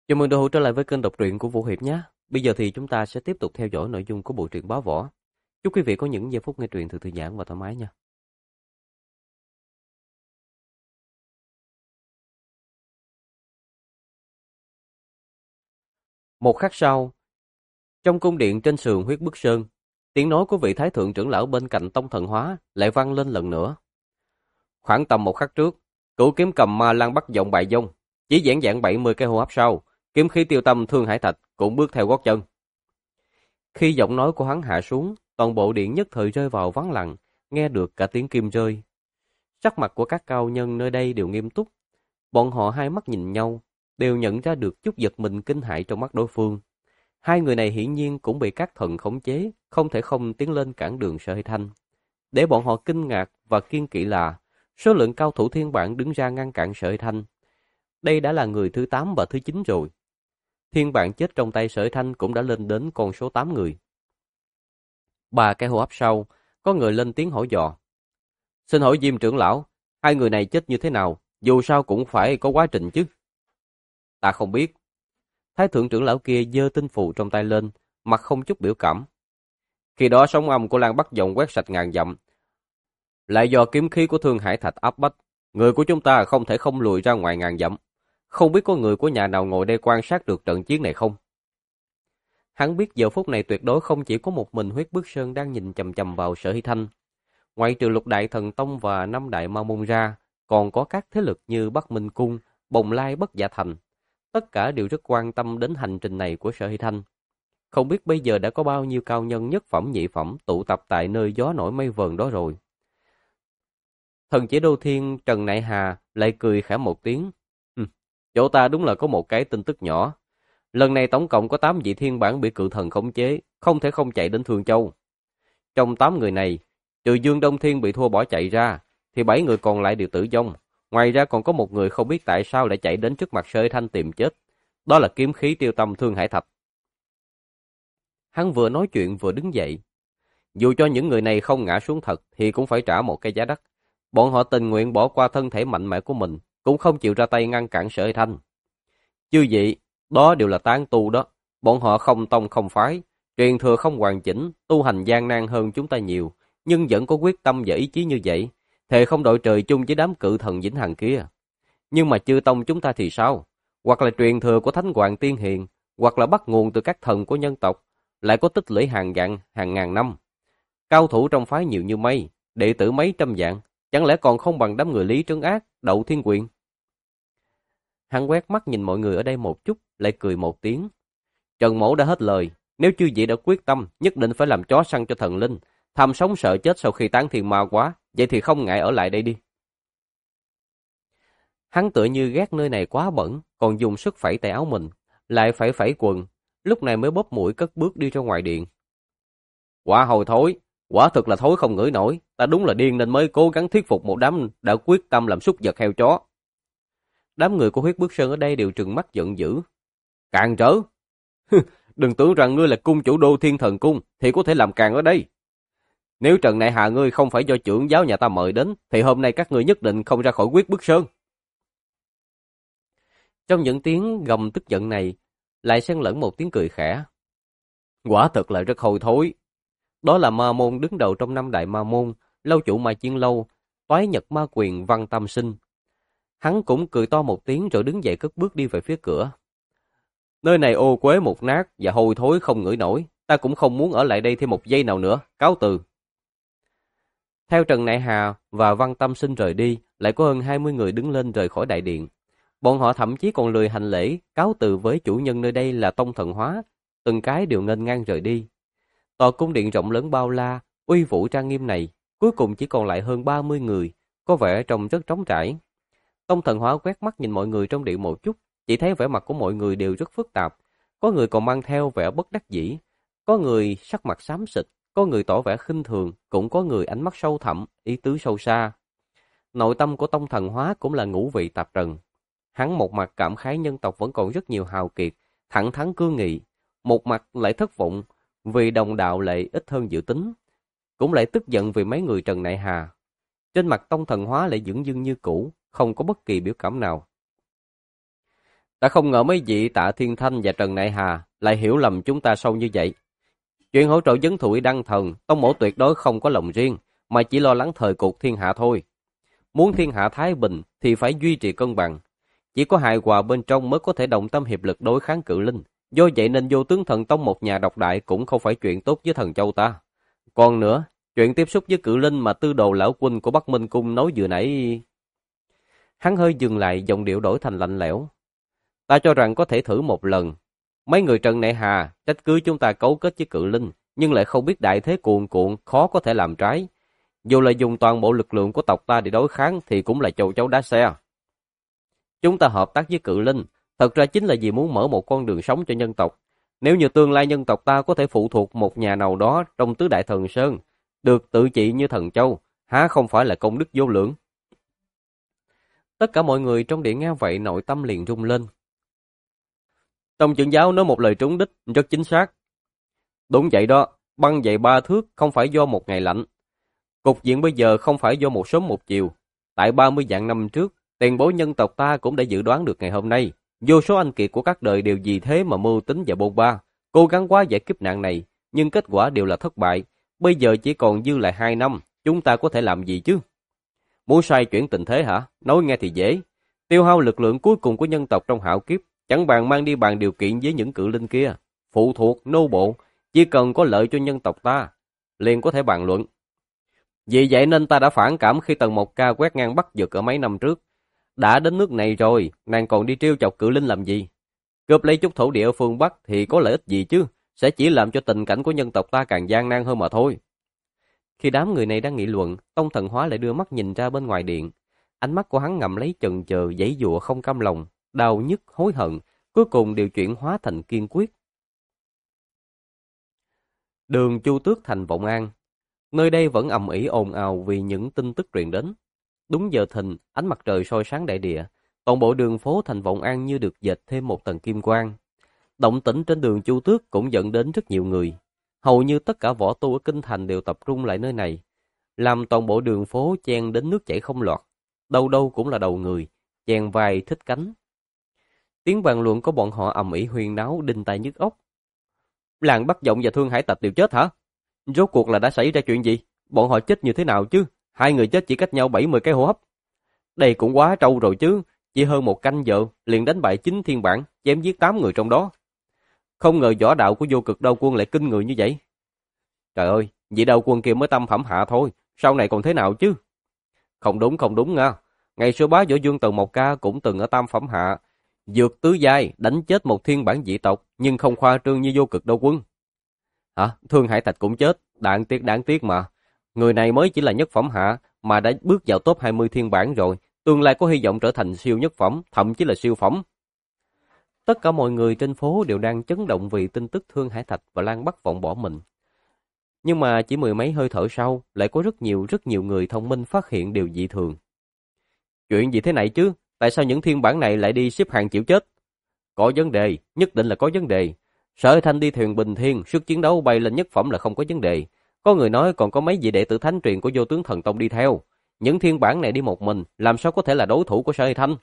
Chào mừng đội hữu trở lại với kênh đọc truyện của Vũ Hiệp nhé. Bây giờ thì chúng ta sẽ tiếp tục theo dõi nội dung của bộ truyện Bá Võ. Chúc quý vị có những giây phút nghe truyện thật thư giãn và thoải mái nha. Một khắc sau, trong cung điện trên sườn Huyết Bức Sơn, tiếng nói của vị thái thượng trưởng lão bên cạnh Tông Thần Hóa lại vang lên lần nữa. Khoảng tầm một khắc trước, cửu kiếm cầm ma lang bắt giọng bại vong, chỉ giảng giảng 70 cái hô hấp sau, kiếm khí tiêu tâm Thương Hải Thạch cũng bước theo gót chân. Khi giọng nói của hắn hạ xuống, toàn bộ điện nhất thời rơi vào vắng lặng, nghe được cả tiếng kim rơi. Sắc mặt của các cao nhân nơi đây đều nghiêm túc. Bọn họ hai mắt nhìn nhau, đều nhận ra được chút giật mình kinh hãi trong mắt đối phương. Hai người này hiển nhiên cũng bị các thần khống chế, không thể không tiến lên cản đường Sở Hy Thanh. Để bọn họ kinh ngạc và kiêng kỵ là số lượng cao thủ thiên bản đứng ra ngăn cản Sở Hy Thanh. Đây đã là người thứ 8 và thứ 9 rồi. Thiên bản chết trong tay Sở Hy Thanh cũng đã lên đến con số 8 người. Ba cái hô hấp sau, có người lên tiếng hỏi dò. Xin hỏi Diêm trưởng lão, hai người này chết như thế nào? Dù sao cũng phải có quá trình chứ. Ta không biết. Thái thượng trưởng lão kia giơ tinh phù trong tay lên, mặt không chút biểu cảm. Khi đó sóng âm của Lan Bắc Dòng quét sạch ngàn dặm. Lại do kiếm khí của Thương Hải Thạch áp bách, người của chúng ta không thể không lùi ra ngoài ngàn dặm. Không biết có người của nhà nào ngồi đây quan sát được trận chiến này không? Hắn biết giờ phút này tuyệt đối không chỉ có một mình Huyết Bức Sơn đang nhìn chằm chằm vào Sở Hy Thanh. Ngoại trừ Lục Đại Thần Tông và Năm Đại Ma Môn ra, còn có các thế lực như Bắc Minh Cung, Bồng Lai Bất Dạ Thành. Tất cả đều rất quan tâm đến hành trình này của Sở Hy Thanh. Không biết bây giờ đã có bao nhiêu cao nhân nhất phẩm nhị phẩm tụ tập tại nơi gió nổi mây vờn đó rồi. Thần chỉ Đô Thiên Trần Nại Hà lại cười khẽ một tiếng. Chỗ ta đúng là có một cái tin tức nhỏ. Lần này tổng cộng có 8 vị thiên bản bị cự thần khống chế, không thể không chạy đến Thương Châu. Trong 8 người này, trừ Dương Đông Thiên bị thua bỏ chạy ra, thì 7 người còn lại đều tử vong. Ngoài ra còn có một người không biết tại sao lại chạy đến trước mặt Sở Hy Thanh tìm chết. Đó là kiếm khí tiêu tâm Thương Hải Thạch. Hắn vừa nói chuyện vừa đứng dậy. Dù cho những người này không ngã xuống thật thì cũng phải trả một cái giá đắt. Bọn họ tình nguyện bỏ qua thân thể mạnh mẽ của mình, cũng không chịu ra tay ngăn cản Sở Hy Thanh. Chư vị, đó đều là tán tu đó. Bọn họ không tông không phái, truyền thừa không hoàn chỉnh, tu hành gian nan hơn chúng ta nhiều, nhưng vẫn có quyết tâm và ý chí như vậy, thề không đội trời chung với đám cự thần vĩnh hằng kia. Nhưng mà chư tông chúng ta thì sao? Hoặc là truyền thừa của Thánh Hoàng Tiên Hiền, hoặc là bắt nguồn từ các thần của nhân tộc, lại có tích lũy hàng vạn, hàng ngàn năm. Cao thủ trong phái nhiều như mây, đệ tử mấy trăm vạn, chẳng lẽ còn không bằng đám người Lý Trấn Ác, Đậu Thiên Quyền? Hắn quét mắt nhìn mọi người ở đây một chút, lại cười một tiếng. Trần Mỗ đã hết lời, nếu chư vị đã quyết tâm, nhất định phải làm chó săn cho thần linh, tham sống sợ chết sau khi tán thiên ma quá, vậy thì không ngại ở lại đây đi. Hắn tựa như ghét nơi này quá bẩn, còn dùng sức phẩy tay áo mình, lại phải phẩy quần, lúc này mới bóp mũi cất bước đi ra ngoài điện. Quả hồi thối, quả thực là thối không ngửi nổi, ta đúng là điên nên mới cố gắng thuyết phục một đám đã quyết tâm làm súc vật heo chó. Đám người của Huyết Bức Sơn ở đây đều trừng mắt giận dữ. Càn trở! Đừng tưởng rằng ngươi là cung chủ Đô Thiên Thần Cung thì có thể làm càn ở đây. Nếu Trần Nại Hà ngươi không phải do trưởng giáo nhà ta mời đến, thì hôm nay các ngươi nhất định không ra khỏi Huyết Bức Sơn. Trong những tiếng gầm tức giận này, lại xen lẫn một tiếng cười khẽ. Quả thật là rất hôi thối. Đó là ma môn đứng đầu trong 5 đại ma môn, lâu chủ Ma Chiên Lâu, Toái Nhật Ma Quyền Văn Tâm Sinh. Hắn cũng cười to một tiếng rồi đứng dậy cất bước đi về phía cửa. Nơi này ô uế mục nát và hôi thối không ngửi nổi, ta cũng không muốn ở lại đây thêm một giây nào nữa, cáo từ. Theo Trần Nại Hà và Văn Tâm Sinh rời đi, lại có hơn 20 người đứng lên rời khỏi đại điện. Bọn họ thậm chí còn lười hành lễ, cáo từ với chủ nhân nơi đây là Tông Thần Hóa, từng cái đều nghênh ngang rời đi. Tòa cung điện rộng lớn bao la, uy vũ trang nghiêm này, cuối cùng chỉ còn lại hơn 30 người, có vẻ trông rất trống trải. Tông Thần Hóa quét mắt nhìn mọi người trong điện một chút, chỉ thấy vẻ mặt của mọi người đều rất phức tạp, có người còn mang theo vẻ bất đắc dĩ, có người sắc mặt xám xịt, có người tỏ vẻ khinh thường, cũng có người ánh mắt sâu thẳm, ý tứ sâu xa. Nội tâm của Tông Thần Hóa cũng là ngũ vị tạp trần. Hắn một mặt cảm khái nhân tộc vẫn còn rất nhiều hào kiệt, thẳng thắn cương nghị, một mặt lại thất vọng vì đồng đạo lại ít hơn dự tính, cũng lại tức giận vì mấy người Trần Nại Hà. Trên mặt Tông Thần Hóa lại dửng dưng như cũ, không có bất kỳ biểu cảm nào. Ta không ngờ mấy vị Tạ Thiên Thanh và Trần Nại Hà lại hiểu lầm chúng ta sâu như vậy. Chuyện hỗ trợ vấn thụy đăng thần, Tông mỗ tuyệt đối không có lòng riêng, mà chỉ lo lắng thời cục thiên hạ thôi. Muốn thiên hạ thái bình thì phải duy trì cân bằng. Chỉ có hài hòa bên trong mới có thể đồng tâm hiệp lực đối kháng Cự Linh. Do vậy nên Vô Tướng Thần Tông một nhà độc đại cũng không phải chuyện tốt với Thần Châu ta. Còn nữa, chuyện tiếp xúc với Cự Linh mà Tư Đồ lão huynh của Bắc Minh Cung nói vừa nãy... Hắn hơi dừng lại, giọng điệu đổi thành lạnh lẽo. Ta cho rằng có thể thử một lần. Mấy người Trần Nại Hà trách cứ chúng ta cấu kết với Cự Linh, nhưng lại không biết đại thế cuồn cuộn khó có thể làm trái. Dù là dùng toàn bộ lực lượng của tộc ta để đối kháng thì cũng là châu chấu đá xe. Chúng ta hợp tác với Cự Linh, thật ra chính là vì muốn mở một con đường sống cho nhân tộc. Nếu như tương lai nhân tộc ta có thể phụ thuộc một nhà nào đó trong tứ đại thần sơn, được tự trị như Thần Châu, há không phải là công đức vô lượng. Tất cả mọi người trong điện nghe vậy nội tâm liền rung lên. Tông trưởng giáo nói một lời trúng đích, rất chính xác. Đúng vậy đó, băng dậy 3 thước không phải do một ngày lạnh. Cục diện bây giờ không phải do một sớm một chiều. Tại 30 vạn năm trước, tiền bối nhân tộc ta cũng đã dự đoán được ngày hôm nay. Vô số anh kiệt của các đời đều vì thế mà mưu tính và bôn ba, cố gắng quá giải kiếp nạn này, nhưng kết quả đều là thất bại. Bây giờ chỉ còn dư lại 2 năm, chúng ta có thể làm gì chứ? Muốn xoay chuyển tình thế hả? Nói nghe thì dễ. Tiêu hao lực lượng cuối cùng của nhân tộc trong hạo kiếp, chẳng bàn mang đi bàn điều kiện với những Cự Linh kia. Phụ thuộc, nô bộ, chỉ cần có lợi cho nhân tộc ta, liền có thể bàn luận. Vì vậy nên ta đã phản cảm khi Tần Mộc Ca quét ngang Bắc Vực ở mấy năm trước. Đã đến nước này rồi, nàng còn đi trêu chọc Cự Linh làm gì? Cướp lấy chút thổ địa ở phương Bắc thì có lợi ích gì chứ? Sẽ chỉ làm cho tình cảnh của nhân tộc ta càng gian nan hơn mà thôi. Khi đám người này đang nghị luận, Tông Thần Hóa lại đưa mắt nhìn ra bên ngoài điện. Ánh mắt của hắn ngậm lấy chần chờ, giãy giụa không cam lòng, đau nhức, hối hận, cuối cùng đều chuyển hóa thành kiên quyết. Đường Chu Tước thành Vọng An. Nơi đây vẫn ầm ĩ ồn ào vì những tin tức truyền đến. Đúng giờ thìn, ánh mặt trời soi sáng đại địa, toàn bộ đường phố thành Vọng An như được dệt thêm một tầng kim quang. Động tĩnh trên đường Chu Tước cũng dẫn đến rất nhiều người. Hầu như tất cả võ tu ở kinh thành đều tập trung lại nơi này, làm toàn bộ đường phố chen đến nước chảy không lọt. Đâu đâu cũng là đầu người, chèn vai thích cánh. Tiếng bàn luận của bọn họ ầm ĩ huyên náo đinh tai nhức óc. Làng Bắc Vọng và Thương Hải Tạch đều chết hả? Rốt cuộc là đã xảy ra chuyện gì? Bọn họ chết như thế nào chứ? Hai người chết chỉ cách nhau 70 cái hô hấp. Đây cũng quá trâu rồi chứ. Chỉ hơn một canh giờ liền đánh bại 9 thiên bản, chém giết 8 người trong đó. Không ngờ võ đạo của Vô Cực Đao Quân lại kinh người như vậy. Trời ơi, vị Đao Quân kia mới tam phẩm hạ thôi, sau này còn thế nào chứ? Không đúng nha. Ngày xưa bá võ vương Tần Mộc Ca cũng từng ở tam phẩm hạ, dược tứ giai đánh chết một thiên bản dị tộc, nhưng không khoa trương như Vô Cực Đao Quân. Hả? Thương Hải Thạch cũng chết, đáng tiếc mà. Người này mới chỉ là nhất phẩm hạ mà đã bước vào top 20 thiên bản rồi, tương lai có hy vọng trở thành siêu nhất phẩm, thậm chí là siêu phẩm. Tất cả mọi người trên phố đều đang chấn động vì tin tức Thương Hải Thạch và Lan Bắc Vọng bỏ mình. Nhưng mà chỉ mười mấy hơi thở sau, lại có rất nhiều người thông minh phát hiện điều dị thường. Chuyện gì thế này chứ? Tại sao những thiên bản này lại đi xếp hàng chịu chết? Có vấn đề, nhất định là có vấn đề. Sở Thanh đi thuyền bình thiên, sức chiến đấu bay lên nhất phẩm là không có vấn đề. Có người nói còn có mấy vị đệ tử thánh truyền của Vô Tướng Thần Tông đi theo. Những thiên bản này đi một mình, làm sao có thể là đối thủ của Sở Thanh?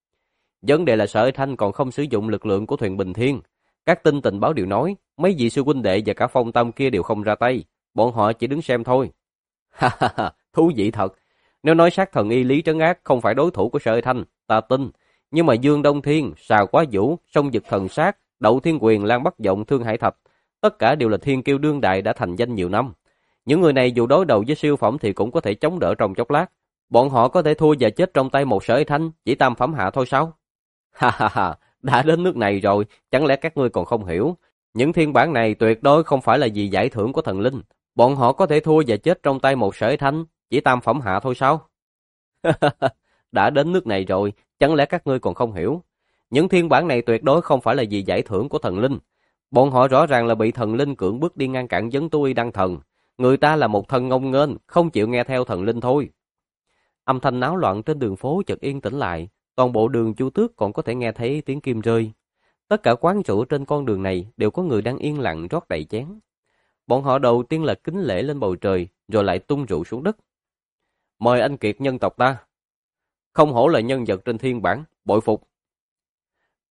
Vấn đề là Sở Thanh còn không sử dụng lực lượng của thuyền bình thiên. Các tin tình báo đều nói, mấy vị sư huynh đệ và cả Phong Tâm kia đều không ra tay, bọn họ chỉ đứng xem thôi. Ha ha ha, thú vị thật. Nếu nói sát thần y Lý Trấn Ác không phải đối thủ của Sở Thanh, ta tin. Nhưng mà Dương Đông Thiên, Xà Quá Vũ, Sông Dực Thần Sát, Đậu Thiên Quyền, Lan Bắc Vọng, Thương Hải Thạch, tất cả đều là thiên kiêu đương đại đã thành danh nhiều năm. Những người này dù đối đầu với siêu phẩm thì cũng có thể chống đỡ trong chốc lát. Bọn họ có thể thua và chết trong tay một Sở Thanh, chỉ tam phẩm hạ thôi sao? Ha ha ha, đã đến nước này rồi, chẳng lẽ các ngươi còn không hiểu? Những thiên bản này tuyệt đối không phải là vì giải thưởng của thần linh. Bọn họ có thể thua và chết trong tay một Sở Thanh, chỉ tam phẩm hạ thôi sao? Đã đến nước này rồi, chẳng lẽ các ngươi còn không hiểu? Những thiên bản này tuyệt đối không phải là vì giải thưởng của thần linh. Bọn họ rõ ràng là bị thần linh cưỡng bức đi ngăn cản vấn tu y đăng thần. Người ta là một thân ngông nghênh, không chịu nghe theo thần linh thôi. Âm thanh náo loạn trên đường phố chợt yên tĩnh lại, toàn bộ đường Chu Tước còn có thể nghe thấy tiếng kim rơi. Tất cả quán rượu trên con đường này đều có người đang yên lặng rót đầy chén. Bọn họ đầu tiên là kính lễ lên bầu trời, rồi lại tung rượu xuống đất. Mời anh kiệt nhân tộc ta. Không hổ là nhân vật trên thiên bản, bội phục.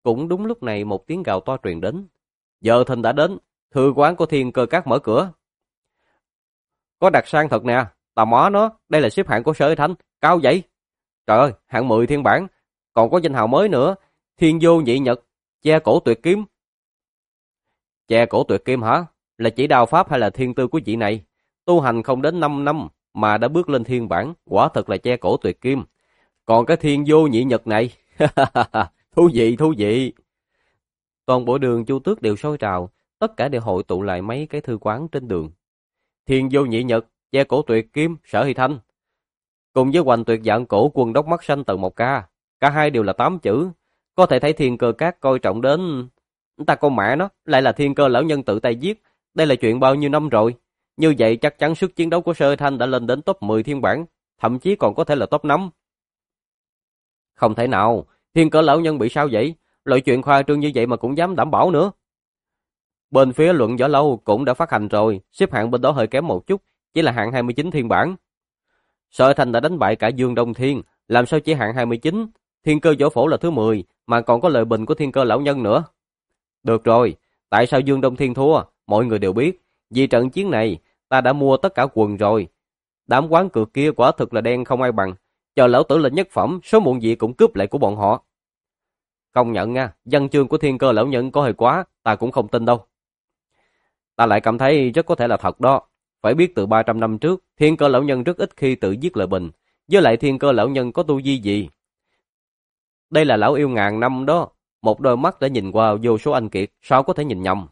Cũng đúng lúc này một tiếng gào to truyền đến. Giờ thìn đã đến, thư quán của Thiên Cơ Các mở cửa. Có đặc sang thật nè, tò mò nó, đây là xếp hạng của Sở Thanh, cao vậy. Trời ơi, hạng 10 thiên bản, còn có danh hào mới nữa, Thiên Vô Nhị Nhật, che cổ tuyệt kiếm. Che cổ tuyệt kim hả? Là chỉ đao pháp hay là thiên tư của vị này? Tu hành không đến 5 năm mà đã bước lên thiên bản, quả thật là che cổ tuyệt kim. Còn cái Thiên Vô Nhị Nhật này, thú vị, thú vị. Toàn bộ đường Chu Tước đều sôi trào, tất cả đều hội tụ lại mấy cái thư quán trên đường. Thiên Vô Nhị Nhật, che cổ tuyệt kim, Sở Hy Thanh. Cùng với hoành tuyệt dạng cổ quần đốc mắt xanh tầng 1K, cả hai đều là 8 chữ. Có thể thấy Thiên Cơ Các coi trọng đến... Ta con mẹ nó, lại là Thiên Cơ lão nhân tự tay giết. Đây là chuyện bao nhiêu năm rồi. Như vậy chắc chắn sức chiến đấu của Sở Hy Thanh đã lên đến top 10 thiên bản, thậm chí còn có thể là top 5. Không thể nào, Thiên Cơ lão nhân bị sao vậy? Loại chuyện khoa trương như vậy mà cũng dám đảm bảo nữa. Bên phía Luận Võ Lâu cũng đã phát hành rồi, xếp hạng bên đó hơi kém một chút, chỉ là hạng 29 thiên bản. Sở Thành đã đánh bại cả Dương Đông Thiên, làm sao chỉ hạng 29, Thiên Cơ Võ Phổ là thứ 10, mà còn có lời bình của Thiên Cơ lão nhân nữa. Được rồi, tại sao Dương Đông Thiên thua? Mọi người đều biết, vì trận chiến này, ta đã mua tất cả quần rồi. Đám quán cược kia quả thực là đen không ai bằng, chờ lão tử lên nhất phẩm, số muộn gì cũng cướp lại của bọn họ. Công nhận nha, văn chương của Thiên Cơ lão nhân có hơi quá, ta cũng không tin đâu. Ta lại cảm thấy rất có thể là thật đó. Phải biết từ 300 năm trước, Thiên Cơ lão nhân rất ít khi tự giết lời bình, với lại Thiên Cơ lão nhân có tu vi gì? Đây là lão yêu ngàn năm đó, một đôi mắt đã nhìn qua vô số anh kiệt, sao có thể nhìn nhầm?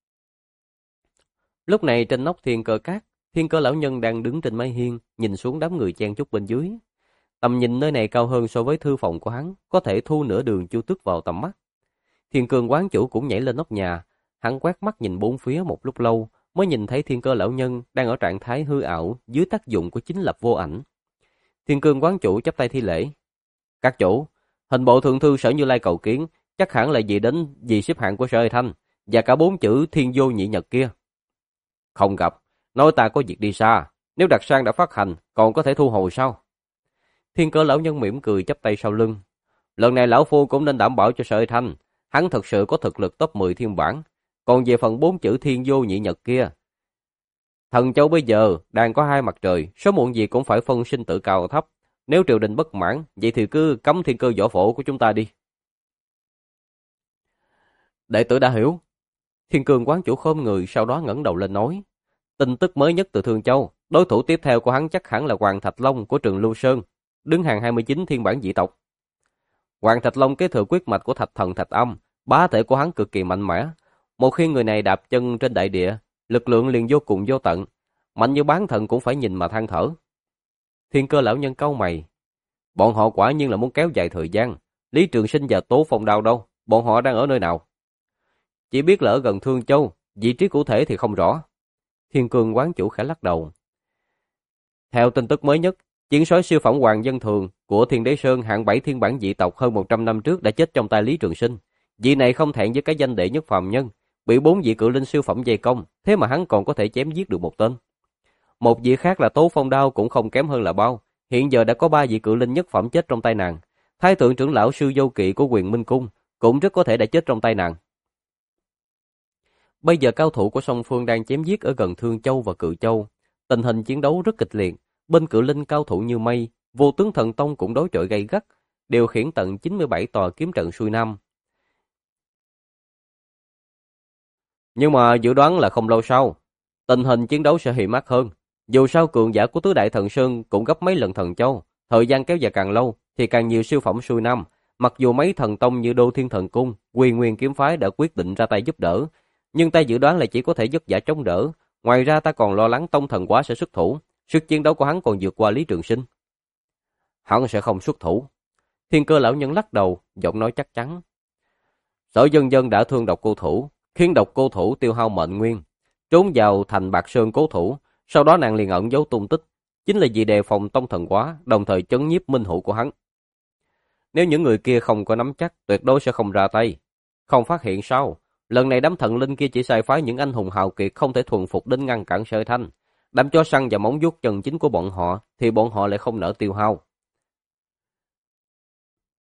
Lúc này trên nóc Thiên Cơ Các, Thiên Cơ lão nhân đang đứng trên mái hiên, nhìn xuống đám người chen chúc bên dưới. Tầm nhìn nơi này cao hơn so với thư phòng của hắn, có thể thu nửa đường Chu Tước vào tầm mắt. Thiên Cương quán chủ cũng nhảy lên nóc nhà, hắn quét mắt nhìn bốn phía một lúc lâu, mới nhìn thấy Thiên Cơ lão nhân đang ở trạng thái hư ảo dưới tác dụng của chính lập vô ảnh. Thiên Cương quán chủ chắp tay thi lễ. Các chủ, hình bộ thượng thư Sở Như Lai cầu kiến, chắc hẳn là vì đến vì xếp hạng của Sở Hy Thanh và cả 4 chữ Thiên Vô Nhị Nhật kia. Không gặp, nói ta có việc đi xa, nếu đặc sang đã phát hành, còn có thể thu hồi sao? Thiên Cơ lão nhân mỉm cười chắp tay sau lưng. Lần này lão phu cũng nên đảm bảo cho Sở Hy Thanh, hắn thật sự có thực lực top 10 thiên bản. Còn về phần 4 chữ Thiên Vô Nhị Nhật kia, Thần Châu bây giờ đang có 2 mặt trời, sớm muộn gì cũng phải phân sinh tử cao thấp. Nếu triều đình bất mãn, vậy thì cứ cấm Thiên Cơ Võ Phổ của chúng ta đi. Đệ tử đã hiểu. Thiên Cương quán chủ khom người, sau đó ngẩng đầu lên nói. Tin tức mới nhất từ Thương Châu, đối thủ tiếp theo của hắn chắc hẳn là Hoàng Thạch Long của Trường Lưu Sơn, đứng hàng 29 thiên bản dị tộc. Hoàng Thạch Long kế thừa quyết mạch của Thạch Thần Thạch Âm, bá thể của hắn cực kỳ mạnh mẽ. Một khi người này đạp chân trên đại địa, lực lượng liền vô cùng vô tận, mạnh như bán thần cũng phải nhìn mà than thở. Thiên Cơ lão nhân cau mày. Bọn họ quả nhiên là muốn kéo dài thời gian. Lý Trường Sinh và Tố Phong Đao đâu? Bọn họ đang ở nơi nào? Chỉ biết là ở gần Thương Châu, vị trí cụ thể thì không rõ. Thiên Cương quán chủ khẽ lắc đầu. Theo tin tức mới nhất, chiến sói siêu phẩm Hoàng Dân Thường của Thiên Đế Sơn hạng 7 thiên bản dị tộc hơn 100 năm trước đã chết trong tay Lý Trường Sinh. Vị này không thẹn với cái danh đệ nhất phàm nhân, bị 4 vị cự linh siêu phẩm vây công, thế mà hắn còn có thể chém giết được một tên. Một vị khác là Tố Phong Đao cũng không kém hơn là bao, hiện giờ đã có 3 vị cự linh nhất phẩm chết trong tay nàng. Thái thượng trưởng lão Sư Vô Kỵ của Quyền Minh Cung cũng rất có thể đã chết trong tay nàng. Bây giờ cao thủ của song phương đang chém giết ở gần Thương Châu và Cự Châu, tình hình chiến đấu rất kịch liệt, bên cự linh cao thủ như mây, Vô Tướng Thần Tông cũng đối chọi gay gắt, điều khiển tận 97 tòa kiếm trận xuôi nam. Nhưng mà dự đoán là không lâu sau, tình hình chiến đấu sẽ hiểm ác hơn. Dù sao cường giả của Tứ Đại Thần Sơn cũng gấp mấy lần Thần Châu, thời gian kéo dài càng lâu thì càng nhiều siêu phẩm xuôi nam. Mặc dù mấy thần tông như Đô Thiên Thần Cung, Quy Nguyên Kiếm Phái đã quyết định ra tay giúp đỡ, nhưng ta dự đoán là chỉ có thể vất vả chống đỡ. Ngoài ra ta còn lo lắng Tông Thần Quá sẽ xuất thủ, sức chiến đấu của hắn còn vượt qua Lý Trường Sinh. Hắn sẽ không xuất thủ. Thiên Cơ lão nhân lắc đầu, giọng nói chắc chắn. Sở Dân Dân đã thương độc cô thủ, khiến độc cô thủ tiêu hao mệnh nguyên, trốn vào thành Bạc Sơn cố thủ, sau đó nàng liền ẩn giấu tung tích, chính là vì đề phòng Tông Thần Quá, đồng thời chấn nhiếp minh hữu của hắn. Nếu những người kia không có nắm chắc, tuyệt đối sẽ không ra tay. Không phát hiện sao? Lần này đám thần linh kia chỉ sai phái những anh hùng hào kiệt không thể thuần phục đến ngăn cản Sở Thanh. Đám chó săn và móng vuốt chân chính của bọn họ thì bọn họ lại không nỡ tiêu hao.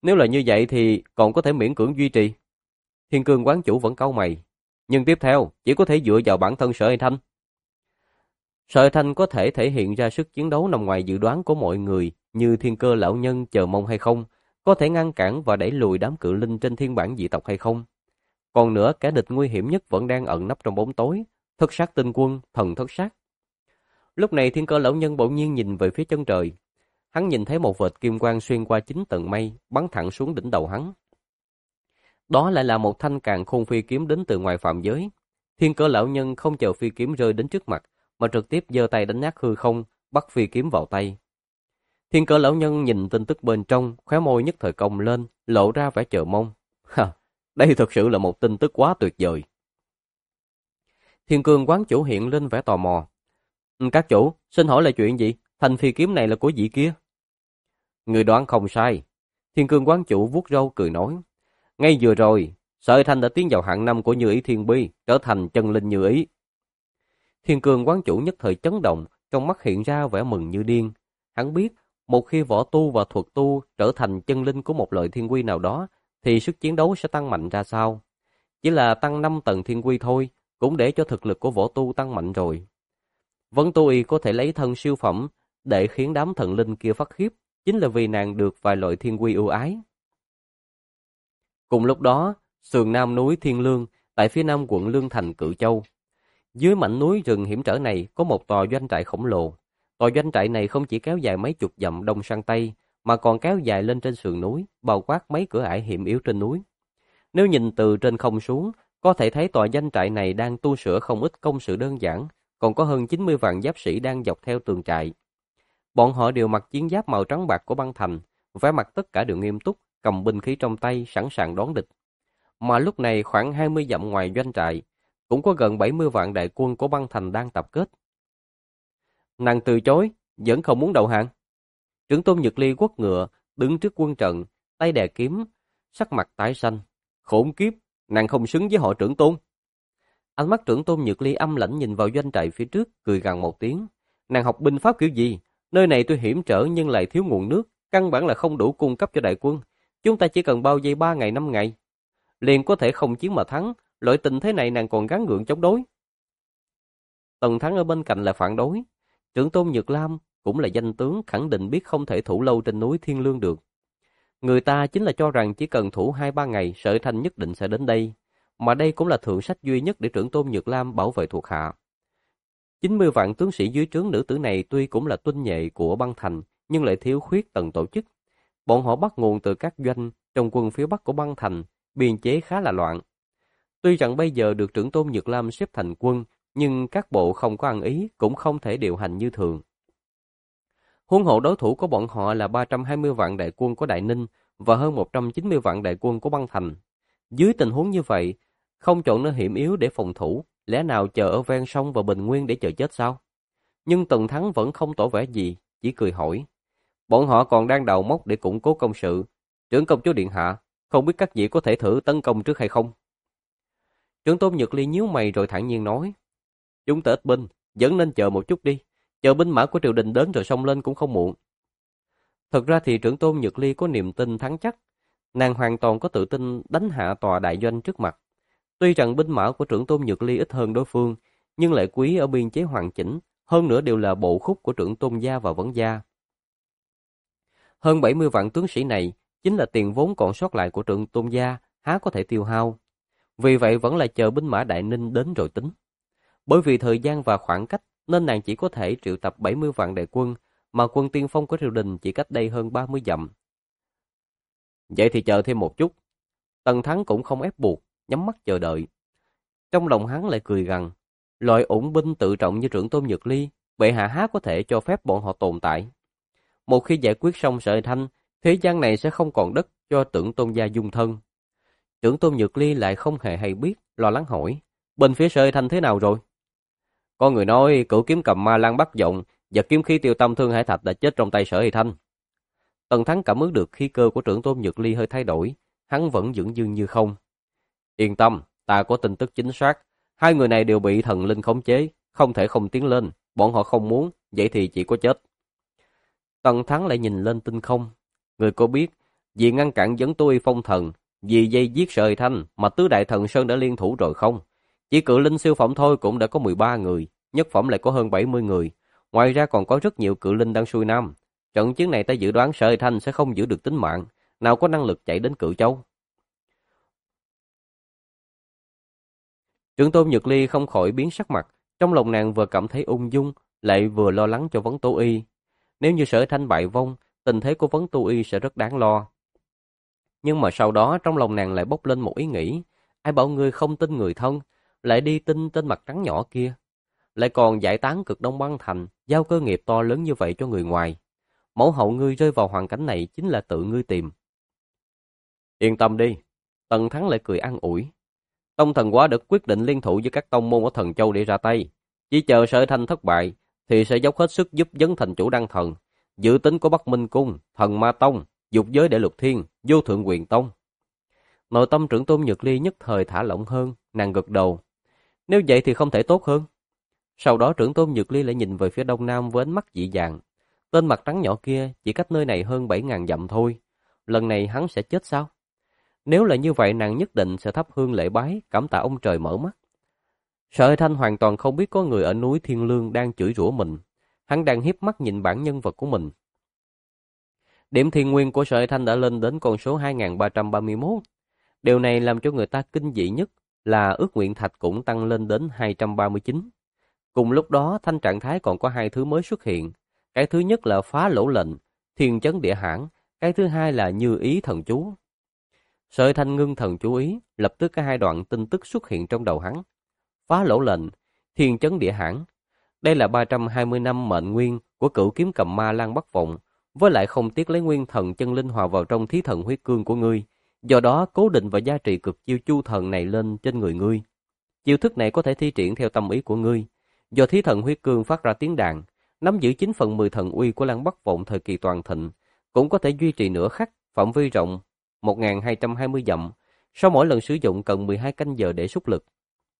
Nếu là như vậy thì còn có thể miễn cưỡng duy trì. Thiên Cương quán chủ vẫn cau mày. Nhưng tiếp theo, chỉ có thể dựa vào bản thân Sở Hải Thanh. Sở Hải Thanh có thể thể hiện ra sức chiến đấu nằm ngoài dự đoán của mọi người như Thiên Cơ lão nhân chờ mong hay không, có thể ngăn cản và đẩy lùi đám cự linh trên thiên bản dị tộc hay không. Còn nữa, kẻ địch nguy hiểm nhất vẫn đang ẩn nấp trong bóng tối, thất sát tinh quân, thần thất sát. Lúc này Thiên Cơ lão nhân bỗng nhiên nhìn về phía chân trời. Hắn nhìn thấy một vệt kim quang xuyên qua 9 tầng mây, bắn thẳng xuống đỉnh đầu hắn. Đó lại là một thanh càn khôn phi kiếm đến từ ngoài phạm giới. Thiên Cơ lão nhân không chờ phi kiếm rơi đến trước mặt, mà trực tiếp giơ tay đánh nát hư không, bắt phi kiếm vào tay. Thiên Cơ lão nhân nhìn tin tức bên trong, khóe môi nhất thời cong lên, lộ ra vẻ chờ mong. Ha, đây thực sự là một tin tức quá tuyệt vời. Thiên Cương quán chủ hiện lên vẻ tò mò. Các chủ, xin hỏi là chuyện gì? Thanh phi kiếm này là của vị kia? Người đoán không sai. Thiên Cương quán chủ vuốt râu cười nói. Ngay vừa rồi, Sở Hải Thanh đã tiến vào hạng 5 của Như Ý Thiên Bi, trở thành chân linh Như Ý. Thiên Cương quán chủ nhất thời chấn động, trong mắt hiện ra vẻ mừng như điên. Hắn biết, một khi võ tu và thuật tu trở thành chân linh của một loại thiên quy nào đó, thì sức chiến đấu sẽ tăng mạnh ra sao. Chỉ là tăng 5 tầng thiên quy thôi, cũng để cho thực lực của võ tu tăng mạnh rồi. Vấn Tu Y có thể lấy thân siêu phẩm để khiến đám thần linh kia phát khiếp, chính là vì nàng được vài loại thiên quy ưu ái. Cùng lúc đó, sườn nam núi Thiên Lương, tại phía nam quận Lương Thành Cự Châu. Dưới mảnh núi rừng hiểm trở này có một tòa doanh trại khổng lồ. Tòa doanh trại này không chỉ kéo dài mấy chục dặm đông sang tây, mà còn kéo dài lên trên sườn núi, bao quát mấy cửa ải hiểm yếu trên núi. Nếu nhìn từ trên không xuống, có thể thấy tòa doanh trại này đang tu sửa không ít công sự đơn giản, còn có hơn 90 vạn giáp sĩ đang dọc theo tường trại. Bọn họ đều mặc chiến giáp màu trắng bạc của băng thành, vẻ mặt tất cả đều nghiêm túc, cầm binh khí trong tay sẵn sàng đón địch. Mà lúc này khoảng 20 dặm ngoài doanh trại, cũng có gần 70 vạn đại quân của băng thành đang tập kết. Nàng từ chối, vẫn không muốn đầu hàng. Trưởng tôn Nhược Ly quất ngựa, đứng trước quân trận, tay đè kiếm, sắc mặt tái xanh. Khốn kiếp, nàng không xứng với họ trưởng tôn. Ánh mắt trưởng tôn Nhược Ly âm lãnh nhìn vào doanh trại phía trước, cười gằn một tiếng. Nàng học binh pháp kiểu gì? Nơi này tuy hiểm trở nhưng lại thiếu nguồn nước, căn bản là không đủ cung cấp cho đại quân. Chúng ta chỉ cần bao vây 3 ngày 5 ngày, liền có thể không chiến mà thắng. Loại tình thế này nàng còn gắng gượng chống đối. Tần Thắng ở bên cạnh là phản đối. Trưởng tôn Nhược Lam cũng là danh tướng, khẳng định biết không thể thủ lâu trên núi Thiên Lương được. Người ta chính là cho rằng chỉ cần thủ 2-3 ngày, Sở Hải Thanh nhất định sẽ đến đây. Mà đây cũng là thượng sách duy nhất để trưởng tôn Nhược Lam bảo vệ thuộc hạ. 90 vạn tướng sĩ dưới trướng nữ tử này tuy cũng là tinh nhuệ của băng thành, nhưng lại thiếu khuyết tầng tổ chức. Bọn họ bắt nguồn từ các doanh trong quân phía bắc của băng thành, biên chế khá là loạn. Tuy rằng bây giờ được trưởng tôn Nhược Lam xếp thành quân, nhưng các bộ không có ăn ý, cũng không thể điều hành như thường. Huống hộ đối thủ của bọn họ là 320 vạn đại quân của Đại Ninh và hơn 190 vạn đại quân của băng thành. Dưới tình huống như vậy, không chọn nơi hiểm yếu để phòng thủ, lẽ nào chờ ở ven sông và bình nguyên để chờ chết sao? Nhưng Tần Thắng vẫn không tỏ vẻ gì, chỉ cười hỏi. Bọn họ còn đang đào móc để củng cố công sự. Trưởng công chúa điện hạ, không biết các vị có thể thử tấn công trước hay không? Trưởng tôn Nhược Ly nhíu mày rồi thản nhiên nói. Chúng ta ít binh, vẫn nên chờ một chút đi. Chờ binh mã của triều đình đến rồi xông lên cũng không muộn. Thật ra thì trưởng tôn Nhược Ly có niềm tin thắng chắc. Nàng hoàn toàn có tự tin đánh hạ tòa đại doanh trước mặt. Tuy rằng binh mã của trưởng tôn Nhược Ly ít hơn đối phương, nhưng lại quý ở biên chế hoàn chỉnh, hơn nữa đều là bộ khúc của trưởng tôn gia và vấn gia. Hơn 70 vạn tướng sĩ này chính là tiền vốn còn sót lại của trưởng tôn gia, há có thể tiêu hao. Vì vậy vẫn là chờ binh mã Đại Ninh đến rồi tính. Bởi vì thời gian và khoảng cách nên nàng chỉ có thể triệu tập 70 vạn đại quân, mà quân tiên phong của triều đình chỉ cách đây hơn 30 dặm. Vậy thì chờ thêm một chút. Tần Thắng cũng không ép buộc, nhắm mắt chờ đợi. Trong lòng hắn lại cười gằn, loại ủng binh tự trọng như trưởng tôn Nhược Ly, bệ hạ há có thể cho phép bọn họ tồn tại. Một khi giải quyết xong Sở Hải Thanh, thế gian này sẽ không còn đất cho trưởng tôn gia dung thân. Trưởng tôn Nhược Ly lại không hề hay biết, lo lắng hỏi, bên phía Sở Hải Thanh thế nào rồi? Có người nói cửu kiếm cầm ma lan bắt giọng và kiếm khí tiêu tâm thương hải thạch đã chết trong tay Sở Hải Thanh. Tần Thắng cảm ứng được khí cơ của trưởng tôn Nhược Ly hơi thay đổi, hắn vẫn dửng dưng như không. Yên tâm, ta có tin tức chính xác, hai người này đều bị thần linh khống chế, không thể không tiến lên, bọn họ không muốn, vậy thì chỉ có chết. Tần Thắng lại nhìn lên tinh không, người có biết, Vì ngăn cản Vấn Tô Y phong thần, vì dây giết Sợi Thanh mà tứ đại thần sơn đã liên thủ rồi không? Chỉ cự linh siêu phẩm thôi cũng đã có 13 người, nhất phẩm lại có hơn 70 người. Ngoài ra còn có rất nhiều cự linh đang xuôi nam. Trận chiến này ta dự đoán Sợi Thanh sẽ không giữ được tính mạng, nào có năng lực chạy đến Cự Châu. Trưởng tôn Nhược Ly không khỏi biến sắc mặt, trong lòng nàng vừa cảm thấy ung dung, lại vừa lo lắng cho Vấn Tô Y. Nếu như Sở Thanh bại vong, tình thế của Vấn Tô Y sẽ rất đáng lo. Nhưng mà sau đó trong lòng nàng lại bốc lên một ý nghĩ, ai bảo ngươi không tin người thân, lại đi tin tên mặt trắng nhỏ kia, lại còn giải tán Cực Đông Băng Thành, giao cơ nghiệp to lớn như vậy cho người ngoài. Mẫu hậu ngươi rơi vào hoàn cảnh này chính là tự ngươi tìm. Yên tâm đi, Tần Thắng lại cười an ủi. Tông Thần Quá đã quyết định liên thủ với các tông môn ở Thần Châu để ra tay. Chỉ chờ Sở Thanh thất bại, thì sẽ dốc hết sức giúp Vấn thành chủ đăng thần. Dự tính của Bắc Minh Cung, Thần Ma Tông, Dục Giới Đệ Lục Thiên, Vô Thượng Quyền Tông. Nội tâm trưởng tôn Nhược Ly nhất thời thả lỏng hơn, nàng gật đầu. Nếu vậy thì không thể tốt hơn. Sau đó trưởng tôn Nhược Ly lại nhìn về phía đông nam với ánh mắt dị dạng. Tên mặt trắng nhỏ kia chỉ cách nơi này hơn 7.000 dặm thôi. Lần này hắn sẽ chết sao? Nếu là như vậy nàng nhất định sẽ thắp hương lễ bái, cảm tạ ông trời mở mắt. Sở Thanh hoàn toàn không biết có người ở núi Thiên Lương đang chửi rủa mình. Hắn đang hiếp mắt nhìn bản nhân vật của mình. Điểm thiên nguyên của Sở Thanh đã lên đến con số 2331. Điều này làm cho người ta kinh dị nhất là ước nguyện thạch cũng tăng lên đến 239. Cùng lúc đó thanh trạng thái còn có hai thứ mới xuất hiện. Cái thứ nhất là phá lỗ lệnh, thiên chấn địa hãn. Cái thứ hai là như ý thần chú. Sở Thanh ngưng thần chú ý, lập tức có hai đoạn tin tức xuất hiện trong đầu hắn. Phá lỗ lệnh, thiên chấn địa hãn. Đây là 320 năm mệnh nguyên của Cửu Kiếm Cầm Ma Lan Bắc Vọng, với lại không tiếc lấy nguyên thần chân linh hòa vào trong thí thần huyết cương của ngươi, do đó cố định và gia trì cực chiêu chu thần này lên trên người ngươi. Chiêu thức này có thể thi triển theo tâm ý của ngươi, do thí thần huyết cương phát ra tiếng đàn, nắm giữ 9/10 thần uy của Lan Bắc Vọng thời kỳ toàn thịnh, cũng có thể duy trì nửa khắc, phạm vi rộng 1220 dặm, sau mỗi lần sử dụng cần 12 canh giờ để xúc lực.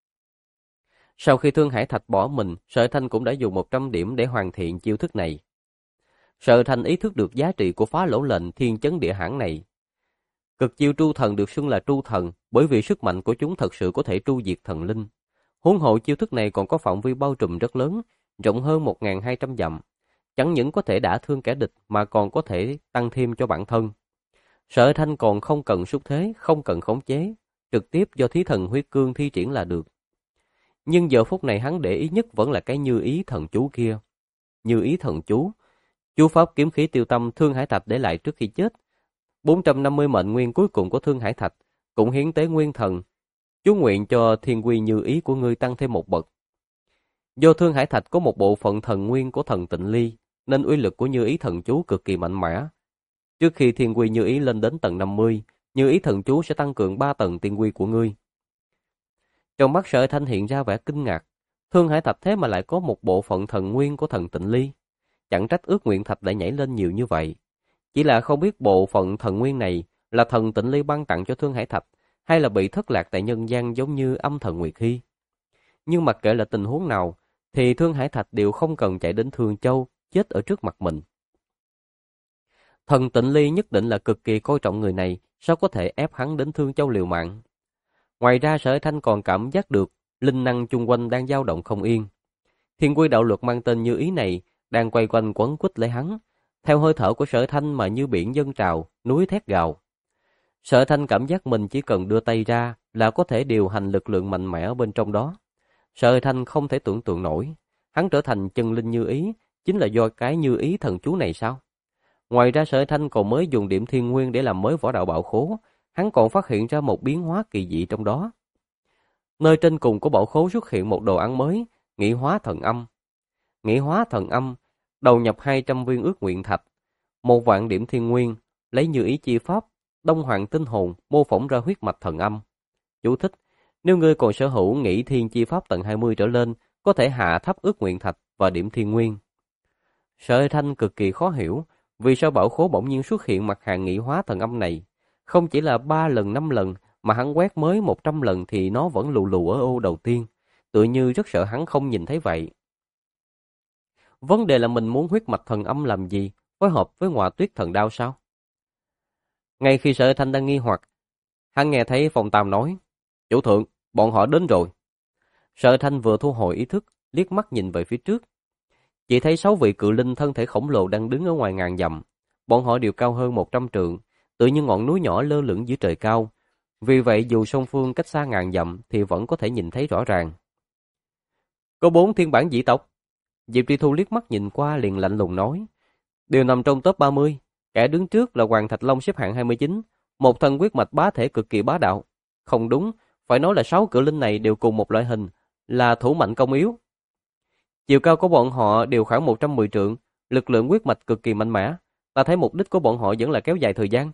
Sau khi Thương Hải Thạch bỏ mình, Sở Thanh cũng đã dùng 100 điểm để hoàn thiện chiêu thức này. Sở Thanh ý thức được giá trị của phá lỗ lệnh thiên chấn địa hãn này. Cực chiêu tru thần được xưng là tru thần bởi vì sức mạnh của chúng thật sự có thể tru diệt thần linh. Huống hộ chiêu thức này còn có phạm vi bao trùm rất lớn, rộng hơn 1200 dặm. Chẳng những có thể đả thương kẻ địch mà còn có thể tăng thêm cho bản thân. Sở Thanh còn không cần xúc thế, không cần khống chế, trực tiếp do thí thần huyết cương thi triển là được. Nhưng giờ phút này hắn để ý nhất vẫn là cái như ý thần chú kia. Như ý thần chú, chú pháp kiếm khí tiêu tâm Thương Hải Thạch để lại trước khi chết. 450 mệnh nguyên cuối cùng của Thương Hải Thạch cũng hiến tế nguyên thần. Chú nguyện cho thiên quy như ý của ngươi tăng thêm một bậc. Do Thương Hải Thạch có một bộ phận thần nguyên của thần Tịnh Ly, nên uy lực của như ý thần chú cực kỳ mạnh mẽ. Trước khi thiên quy như ý lên đến tầng 50, như ý thần chú sẽ tăng cường 3 tầng tiên quy của ngươi. Trong mắt Sở Thanh hiện ra vẻ kinh ngạc, Thương Hải Thạch thế mà lại có một bộ phận thần nguyên của thần Tịnh Ly. Chẳng trách ước nguyện thạch lại nhảy lên nhiều như vậy. Chỉ là không biết bộ phận thần nguyên này là thần Tịnh Ly ban tặng cho Thương Hải Thạch, hay là bị thất lạc tại nhân gian giống như âm thần Nguyệt Hy. Nhưng mặc kệ là tình huống nào, thì Thương Hải Thạch đều không cần chạy đến Thương Châu, chết ở trước mặt mình. Thần Tịnh Ly nhất định là cực kỳ coi trọng người này, sao có thể ép hắn đến Thương Châu liều mạng. Ngoài ra Sở Thanh còn cảm giác được linh năng chung quanh đang dao động không yên. Thiên quy đạo luật mang tên như ý này đang quay quanh quấn quýt lấy hắn, theo hơi thở của Sở Thanh mà như biển dâng trào, núi thét gào. Sở Thanh cảm giác mình chỉ cần đưa tay ra là có thể điều hành lực lượng mạnh mẽ ở bên trong đó. Sở Thanh không thể tưởng tượng nổi, hắn trở thành chân linh như ý chính là do cái như ý thần chú này sao? Ngoài ra Sở Thanh còn mới dùng điểm thiên nguyên để làm mới võ đạo bảo khố, hắn còn phát hiện ra một biến hóa kỳ dị trong đó. Nơi trên cùng của bảo khố xuất hiện một đồ án mới, Nghị Hóa Thần Âm. Nghị Hóa Thần Âm, đầu nhập 200 viên ước nguyện thạch, 1.000 điểm thiên nguyên, lấy như ý chi pháp, đông hoàng tinh hồn, mô phỏng ra huyết mạch thần âm. Chú thích, nếu ngươi còn sở hữu Nghị Thiên chi pháp tầng 20 trở lên, có thể hạ thấp ước nguyện thạch và điểm thiên nguyên. Sở Thanh cực kỳ khó hiểu, vì sao bảo khố bỗng nhiên xuất hiện mặt hàng Nghị Hóa Thần Âm này. Không chỉ là 3 lần 5 lần, mà hắn quét mới 100 lần thì nó vẫn lù lù ở ô đầu tiên. Tựa như rất sợ hắn không nhìn thấy vậy. Vấn đề là mình muốn huyết mạch thần âm làm gì? Phối hợp với Ngọa Tuyết thần đao sao? Ngay khi Sở Thanh đang nghi hoặc, hắn nghe thấy Phong Tam nói, chủ thượng, bọn họ đến rồi. Sở Thanh vừa thu hồi ý thức, liếc mắt nhìn về phía trước. Chỉ thấy 6 vị cự linh thân thể khổng lồ đang đứng ở ngoài ngàn dặm. Bọn họ đều cao hơn 100 trượng, tự như ngọn núi nhỏ lơ lửng giữa trời cao. Vì vậy dù song phương cách xa ngàn dặm thì vẫn có thể nhìn thấy rõ ràng. Có 4 thiên bản dị tộc. Diệp Tri Thu liếc mắt nhìn qua liền lạnh lùng nói. Đều nằm trong top 30. Kẻ đứng trước là Hoàng Thạch Long xếp hạng 29. Một thân huyết mạch bá thể cực kỳ bá đạo. Không đúng, phải nói là 6 cự linh này đều cùng một loại hình, là thủ mạnh công yếu. Chiều cao của bọn họ đều khoảng 110 trượng, lực lượng huyết mạch cực kỳ mạnh mẽ. Ta thấy mục đích của bọn họ vẫn là kéo dài thời gian.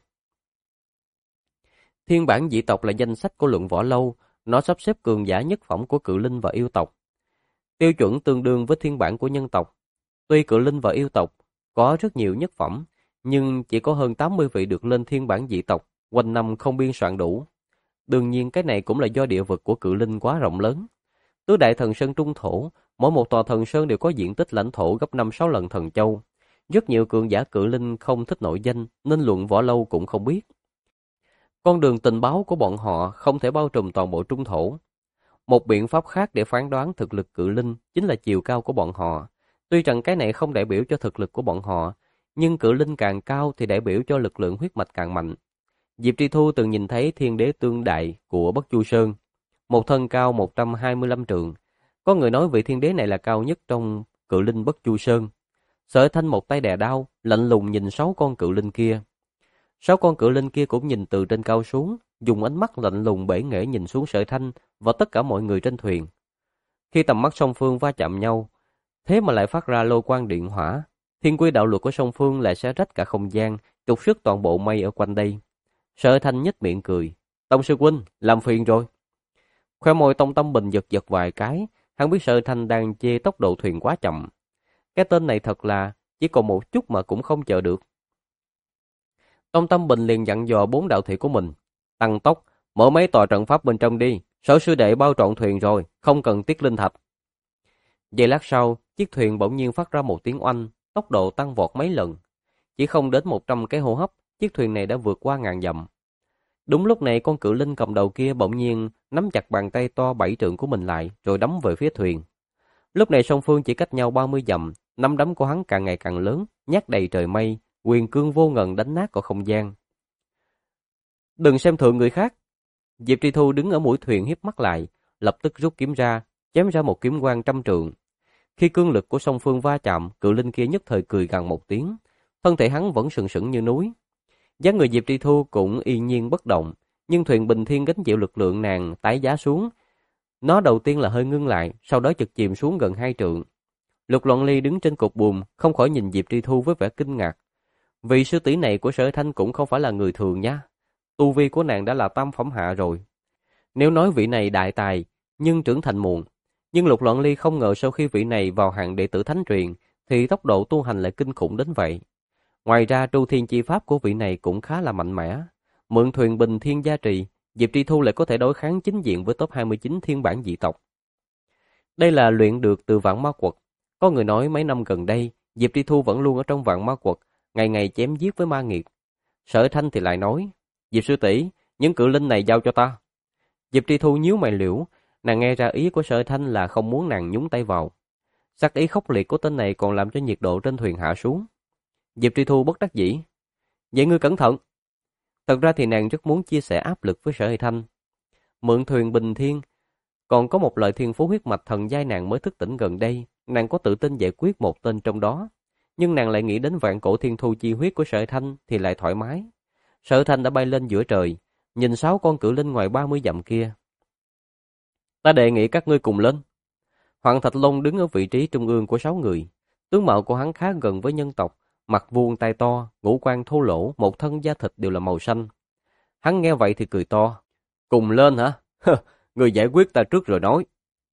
Thiên bản dị tộc là danh sách của Luận Võ Lâu, nó sắp xếp cường giả nhất phẩm của cự linh và yêu tộc. Tiêu chuẩn tương đương với thiên bản của nhân tộc. Tuy cự linh và yêu tộc có rất nhiều nhất phẩm, nhưng chỉ có hơn 80 vị được lên thiên bản dị tộc, quanh năm không biên soạn đủ. Đương nhiên cái này cũng là do địa vực của cự linh quá rộng lớn. Tứ đại thần sơn trung thổ, mỗi một tòa thần sơn đều có diện tích lãnh thổ gấp 5-6 lần thần châu. Rất nhiều cường giả cự linh không thích nổi danh nên Luận Võ Lâu cũng không biết. Con đường tình báo của bọn họ không thể bao trùm toàn bộ trung thổ. Một biện pháp khác để phán đoán thực lực cự linh chính là chiều cao của bọn họ. Tuy rằng cái này không đại biểu cho thực lực của bọn họ, nhưng cự linh càng cao thì đại biểu cho lực lượng huyết mạch càng mạnh. Diệp Tri Thu từng nhìn thấy thiên đế tương đại của Bất Chu Sơn, một thân cao 125 trượng. Có người nói vị thiên đế này là cao nhất trong cự linh Bất Chu Sơn. Sở Thanh một tay đè đao, lạnh lùng nhìn 6 con cự linh kia. 6 con cự linh kia cũng nhìn từ trên cao xuống, dùng ánh mắt lạnh lùng bể nghệ nhìn xuống Sở Thanh và tất cả mọi người trên thuyền. Khi tầm mắt song phương va chạm nhau, thế mà lại phát ra lôi quang điện hỏa, thiên quy đạo luật của song phương lại xé rách cả không gian, trục xuất toàn bộ mây ở quanh đây. Sở Thanh nhếch miệng cười, Tông sư huynh, làm phiền rồi. Khóe môi Tông Tâm Bình giật giật vài cái, hắn biết Sở Thanh đang chê tốc độ thuyền quá chậm. Cái tên này thật là chỉ còn một chút mà cũng không chờ được. Tông Tâm Bình liền dặn dò 4 đạo thị của mình, tăng tốc, mở mấy tòa trận pháp bên trong đi, Sở sư đệ bao trọn thuyền rồi, không cần tiết linh thạch. Giây lát sau, chiếc thuyền bỗng nhiên phát ra một tiếng oanh, tốc độ tăng vọt mấy lần. Chỉ không đến 100 cái hô hấp, chiếc thuyền này đã vượt qua ngàn dặm. Đúng lúc này con cự linh cầm đầu kia bỗng nhiên nắm chặt bàn tay to 7 trượng của mình lại rồi đấm về phía thuyền. Lúc này song phương chỉ cách nhau 30 dặm, nắm đấm của hắn càng ngày càng lớn, nhát đầy trời mây, quyền cương vô ngần đánh nát cả không gian. Đừng xem thường người khác. Diệp Tri Thu đứng ở mũi thuyền híp mắt lại, lập tức rút kiếm ra, chém ra một kiếm quang 100 trượng. Khi cương lực của song phương va chạm, cự linh kia nhất thời cười gằn một tiếng, thân thể hắn vẫn sừng sững như núi. Dáng người Diệp Tri Thu cũng yên nhiên bất động, nhưng thuyền bình thiên gánh chịu lực lượng nàng tái giá xuống. Nó đầu tiên là hơi ngưng lại, sau đó chợt chìm xuống gần 2 trượng. Lục Loan Ly đứng trên cột buồm, không khỏi nhìn Diệp Tri Thu với vẻ kinh ngạc. Vị sư tỷ này của Sở Thanh cũng không phải là người thường nha. Tu vi của nàng đã là tam phẩm hạ rồi. Nếu nói vị này đại tài, nhưng trưởng thành muộn. Nhưng Lục Loan Ly không ngờ sau khi vị này vào hạng đệ tử thánh truyền, thì tốc độ tu hành lại kinh khủng đến vậy. Ngoài ra Tru Thiên chi pháp của vị này cũng khá là mạnh mẽ. Mượn thuyền bình thiên gia trì, Diệp Tri Thu lại có thể đối kháng chính diện với top 29 thiên bản dị tộc. Đây là luyện được từ Vạn Ma Quật. Có người nói mấy năm gần đây, Diệp Tri Thu vẫn luôn ở trong Vạn Ma Quật, ngày ngày chém giết với ma nghiệt. Sở Thanh thì lại nói, Diệp sư tỷ, những cự linh này giao cho ta. Diệp Tri Thu nhíu mày liễu, nàng nghe ra ý của Sở Thanh là không muốn nàng nhúng tay vào. Sắc ý khốc liệt của tên này còn làm cho nhiệt độ trên thuyền hạ xuống. Diệp Tri Thu bất đắc dĩ, vậy ngươi cẩn thận. Thật ra thì nàng rất muốn chia sẻ áp lực với Sở Thanh. Mượn thuyền bình thiên, còn có một loại thiên phú huyết mạch thần giai nàng mới thức tỉnh gần đây, nàng có tự tin giải quyết một tên trong đó. Nhưng nàng lại nghĩ đến vạn cổ thiên thu chi huyết của Sở Thanh thì lại thoải mái. Sở Thanh đã bay lên giữa trời, nhìn 6 con cự linh ngoài 30 dặm kia. Ta đề nghị các ngươi cùng lên. Hoàng Thạch Long đứng ở vị trí trung ương của 6 người. Tướng mạo của hắn khá gần với nhân tộc, mặt vuông tai to, ngũ quan thô lỗ, một thân da thịt đều là màu xanh. Hắn nghe vậy thì cười to. Cùng lên hả? Người giải quyết ta trước rồi nói.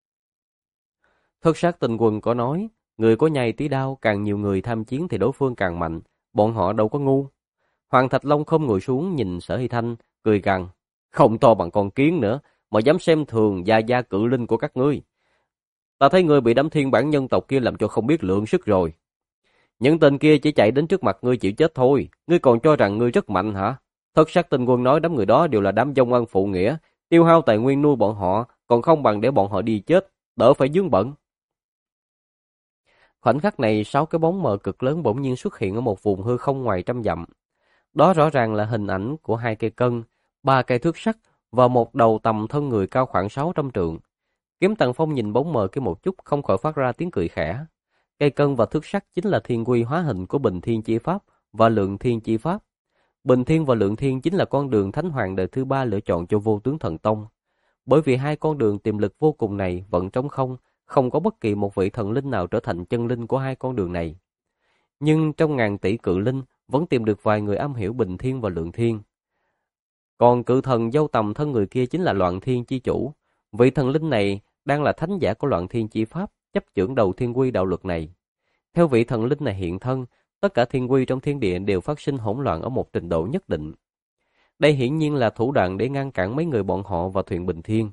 Thất Sát Tinh Quân có nói, người có nhai tí đao, càng nhiều người tham chiến thì đối phương càng mạnh, bọn họ đâu có ngu. Hoàng Thạch Long không ngồi xuống nhìn Sở Hy Thanh, cười gằn, không to bằng con kiến nữa, mà dám xem thường gia gia cự linh của các ngươi. Ta thấy ngươi bị đám thiên bản nhân tộc kia làm cho không biết lượng sức rồi. Những tên kia chỉ chạy đến trước mặt ngươi chịu chết thôi, ngươi còn cho rằng ngươi rất mạnh hả? Thất Sát Tinh Quân nói đám người đó đều là đám vong ân phụ nghĩa, tiêu hao tài nguyên nuôi bọn họ, còn không bằng để bọn họ đi chết, đỡ phải vướng bận. Khoảnh khắc này, 6 cái bóng mờ cực lớn bỗng nhiên xuất hiện ở một vùng hư không ngoài trăm dặm. Đó rõ ràng là hình ảnh của 2 cây cân, 3 cây thước sắt và một đầu tầm thân người cao khoảng 600 trượng. Kiếm Tần Phong nhìn bóng mờ kia một chút, không khỏi phát ra tiếng cười khẽ. Cây cân và thước sắt chính là thiên quy hóa hình của Bình Thiên Chi Pháp và Lượng Thiên Chi Pháp. Bình Thiên và Lượng Thiên chính là con đường Thánh Hoàng đời thứ 3 lựa chọn cho Vô Tướng Thần Tông. Bởi vì 2 con đường tiềm lực vô cùng này vẫn trống không, không có bất kỳ một vị thần linh nào trở thành chân linh của 2 con đường này. Nhưng trong ngàn tỷ cự linh vẫn tìm được vài người am hiểu Bình Thiên và Lượng Thiên. Còn cự thần dâu tầm thân người kia chính là Loạn Thiên Chi Chủ. Vị thần linh này đang là thánh giả của Loạn Thiên Chi Pháp, chấp chưởng đầu thiên quy đạo luật này. Theo vị thần linh này hiện thân, tất cả thiên quy trong thiên địa đều phát sinh hỗn loạn ở một trình độ nhất định. Đây hiển nhiên là thủ đoạn để ngăn cản mấy người bọn họ vào thuyền Bình Thiên.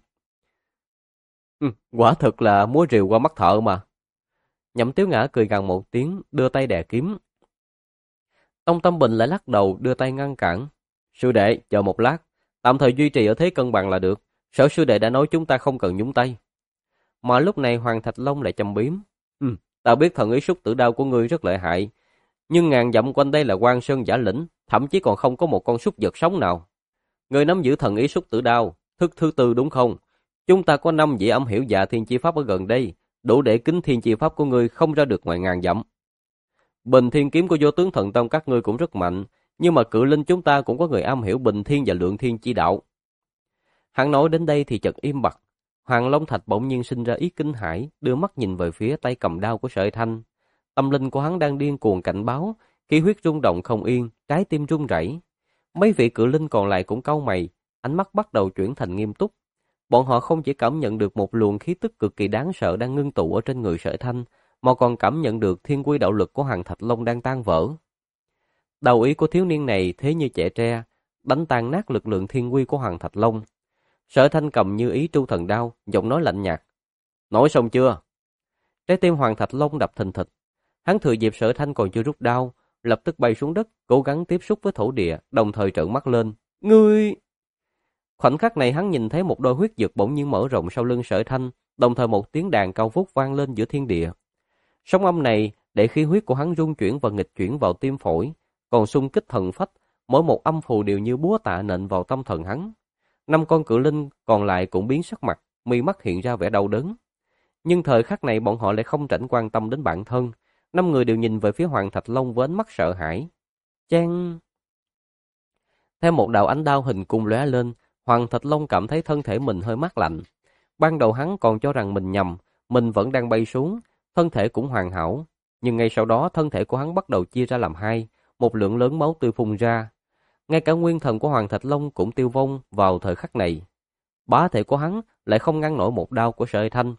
Quả thực là múa rìu qua mắt thợ mà. Nhậm Tiếu Ngã cười gằn một tiếng, đưa tay đè kiếm. Tông Tâm Bình lại lắc đầu, đưa tay ngăn cản. Sư đệ, chờ một lát, tạm thời duy trì ở thế cân bằng là được. Sở sư đệ đã nói chúng ta không cần nhúng tay. Mà lúc này Hoàng Thạch Long lại châm biếm. Ta biết thần ý Súc Tử Đao của ngươi rất lợi hại, nhưng ngàn dặm quanh đây là Quan Sơn Giả Lĩnh, thậm chí còn không có một con súc vật sống nào. Ngươi nắm giữ thần ý Súc Tử Đao, thức thứ 4 đúng không? Chúng ta có 5 vị âm hiểu Dạ Thiên Chi Pháp ở gần đây, đủ để kính Thiên Chi Pháp của ngươi không ra được ngoài ngàn dặm. Bình Thiên kiếm của Vô Tướng Thần Tông các ngươi cũng rất mạnh, nhưng mà cự linh chúng ta cũng có người am hiểu Bình Thiên và Lượng Thiên chi đạo. Hắn nói đến đây thì chợt im bặt. Hoàng Long Thạch bỗng nhiên sinh ra ý kinh hãi, đưa mắt nhìn về phía tay cầm đao của Sợi Thanh. Tâm linh của hắn đang điên cuồng cảnh báo, khí huyết rung động không yên, trái tim run rẩy. Mấy vị cự linh còn lại cũng cau mày, ánh mắt bắt đầu chuyển thành nghiêm túc. Bọn họ không chỉ cảm nhận được một luồng khí tức cực kỳ đáng sợ đang ngưng tụ ở trên người Sợi Thanh, mà còn cảm nhận được thiên quy đạo lực của Hoàng Thạch Long đang tan vỡ. Đầu ý của thiếu niên này thế như chẻ tre, đánh tan nát lực lượng thiên quy của Hoàng Thạch Long. Sở Thanh cầm Như Ý Tru Thần Đao, giọng nói lạnh nhạt. Nói xong chưa? Trái tim Hoàng Thạch Long đập thình thịch. Hắn thừa dịp Sở Thanh còn chưa rút đao, lập tức bay xuống đất, cố gắng tiếp xúc với thổ địa, đồng thời trợn mắt lên. Ngươi! Khoảnh khắc này hắn nhìn thấy một đôi huyết dực bỗng nhiên mở rộng sau lưng Sở Thanh, đồng thời một tiếng đàn cao vút vang lên giữa thiên địa. Sóng âm này để khí huyết của hắn rung chuyển và nghịch chuyển vào tim phổi, còn xung kích thần phách, mỗi một âm phù đều như búa tạ nện vào tâm thần hắn. 5 con cự linh còn lại cũng biến sắc mặt, mi mắt hiện ra vẻ đau đớn. Nhưng thời khắc này bọn họ lại không rảnh quan tâm đến bản thân. 5 người đều nhìn về phía Hoàng Thạch Long với ánh mắt sợ hãi. Chang! Theo một đạo ánh đao hình cung lóe lên, Hoàng Thạch Long cảm thấy thân thể mình hơi mát lạnh. Ban đầu hắn còn cho rằng mình nhầm, mình vẫn đang bay xuống, thân thể cũng hoàn hảo. Nhưng ngay sau đó thân thể của hắn bắt đầu chia ra làm hai, một lượng lớn máu tươi phun ra. Ngay cả nguyên thần của Hoàng Thạch Long cũng tiêu vong vào thời khắc này. Bá thể của hắn lại không ngăn nổi một đao của Sợi Thanh.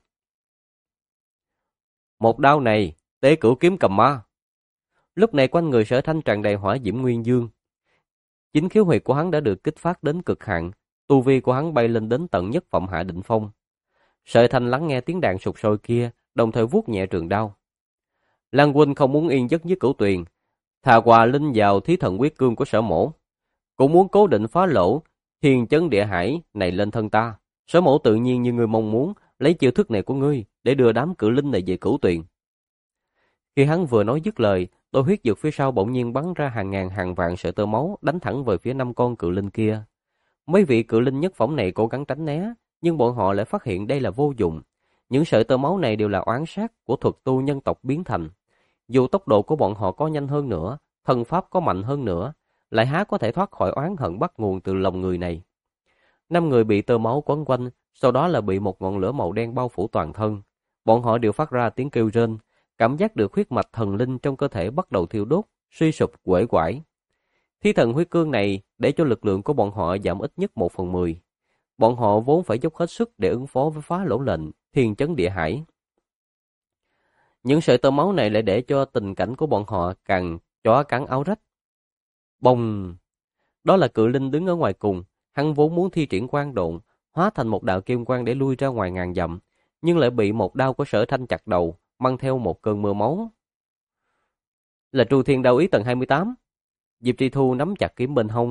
Một đao này, Tế Cửu Kiếm Cầm Ma. Lúc này quanh người Sở Thanh tràn đầy hỏa diễm nguyên dương. Chính khiếu huyệt của hắn đã được kích phát đến cực hạn, tu vi của hắn bay lên đến tận nhất phẩm hạ định phong. Sợi Thanh lắng nghe tiếng đàn sục sôi kia, đồng thời vuốt nhẹ trường đao. Lan huynh không muốn yên giấc với Cửu Tuyền, thà quà linh vào Thí Thần Quyết Cương của Sở Mỗ, cũng muốn cố định phá lỗ Thiên Chấn Địa Hải này lên thân ta. Sở Mỗ tự nhiên như ngươi mong muốn, lấy chiêu thức này của ngươi để đưa đám cự linh này về Cửu Tuyền. Khi hắn vừa nói dứt lời, đôi huyết dược phía sau bỗng nhiên bắn ra hàng ngàn hàng vạn sợi tơ máu đánh thẳng về phía 5 con cự linh kia. Mấy vị cự linh nhất phẩm này cố gắng tránh né, nhưng bọn họ lại phát hiện đây là vô dụng. Những sợi tơ máu này đều là oán sát của thuật tu nhân tộc biến thành. Dù tốc độ của bọn họ có nhanh hơn nữa, thần pháp có mạnh hơn nữa, lại há có thể thoát khỏi oán hận bắt nguồn từ lòng người này. 5 người bị tơ máu quấn quanh, sau đó là bị một ngọn lửa màu đen bao phủ toàn thân. Bọn họ đều phát ra tiếng kêu rên, cảm giác được huyết mạch thần linh trong cơ thể bắt đầu thiêu đốt, suy sụp uể oải. Thí Thần Huyết Cương này để cho lực lượng của bọn họ giảm ít nhất 1/10. Bọn họ vốn phải dốc hết sức để ứng phó với phá lỗ lệnh Thiên Chấn Địa Hải. Những sợi tơ máu này lại để cho tình cảnh của bọn họ càng chó cắn áo rách. Bông! Đó là cự linh đứng ở ngoài cùng, hắn vốn muốn thi triển quang độn, hóa thành một đạo kim quang để lui ra ngoài ngàn dặm, nhưng lại bị một đao của Sở Thanh chặt đầu, mang theo một cơn mưa máu. Là Tru Thiên Đao Ý tầng 28. Diệp Tri Thu nắm chặt kiếm bên hông,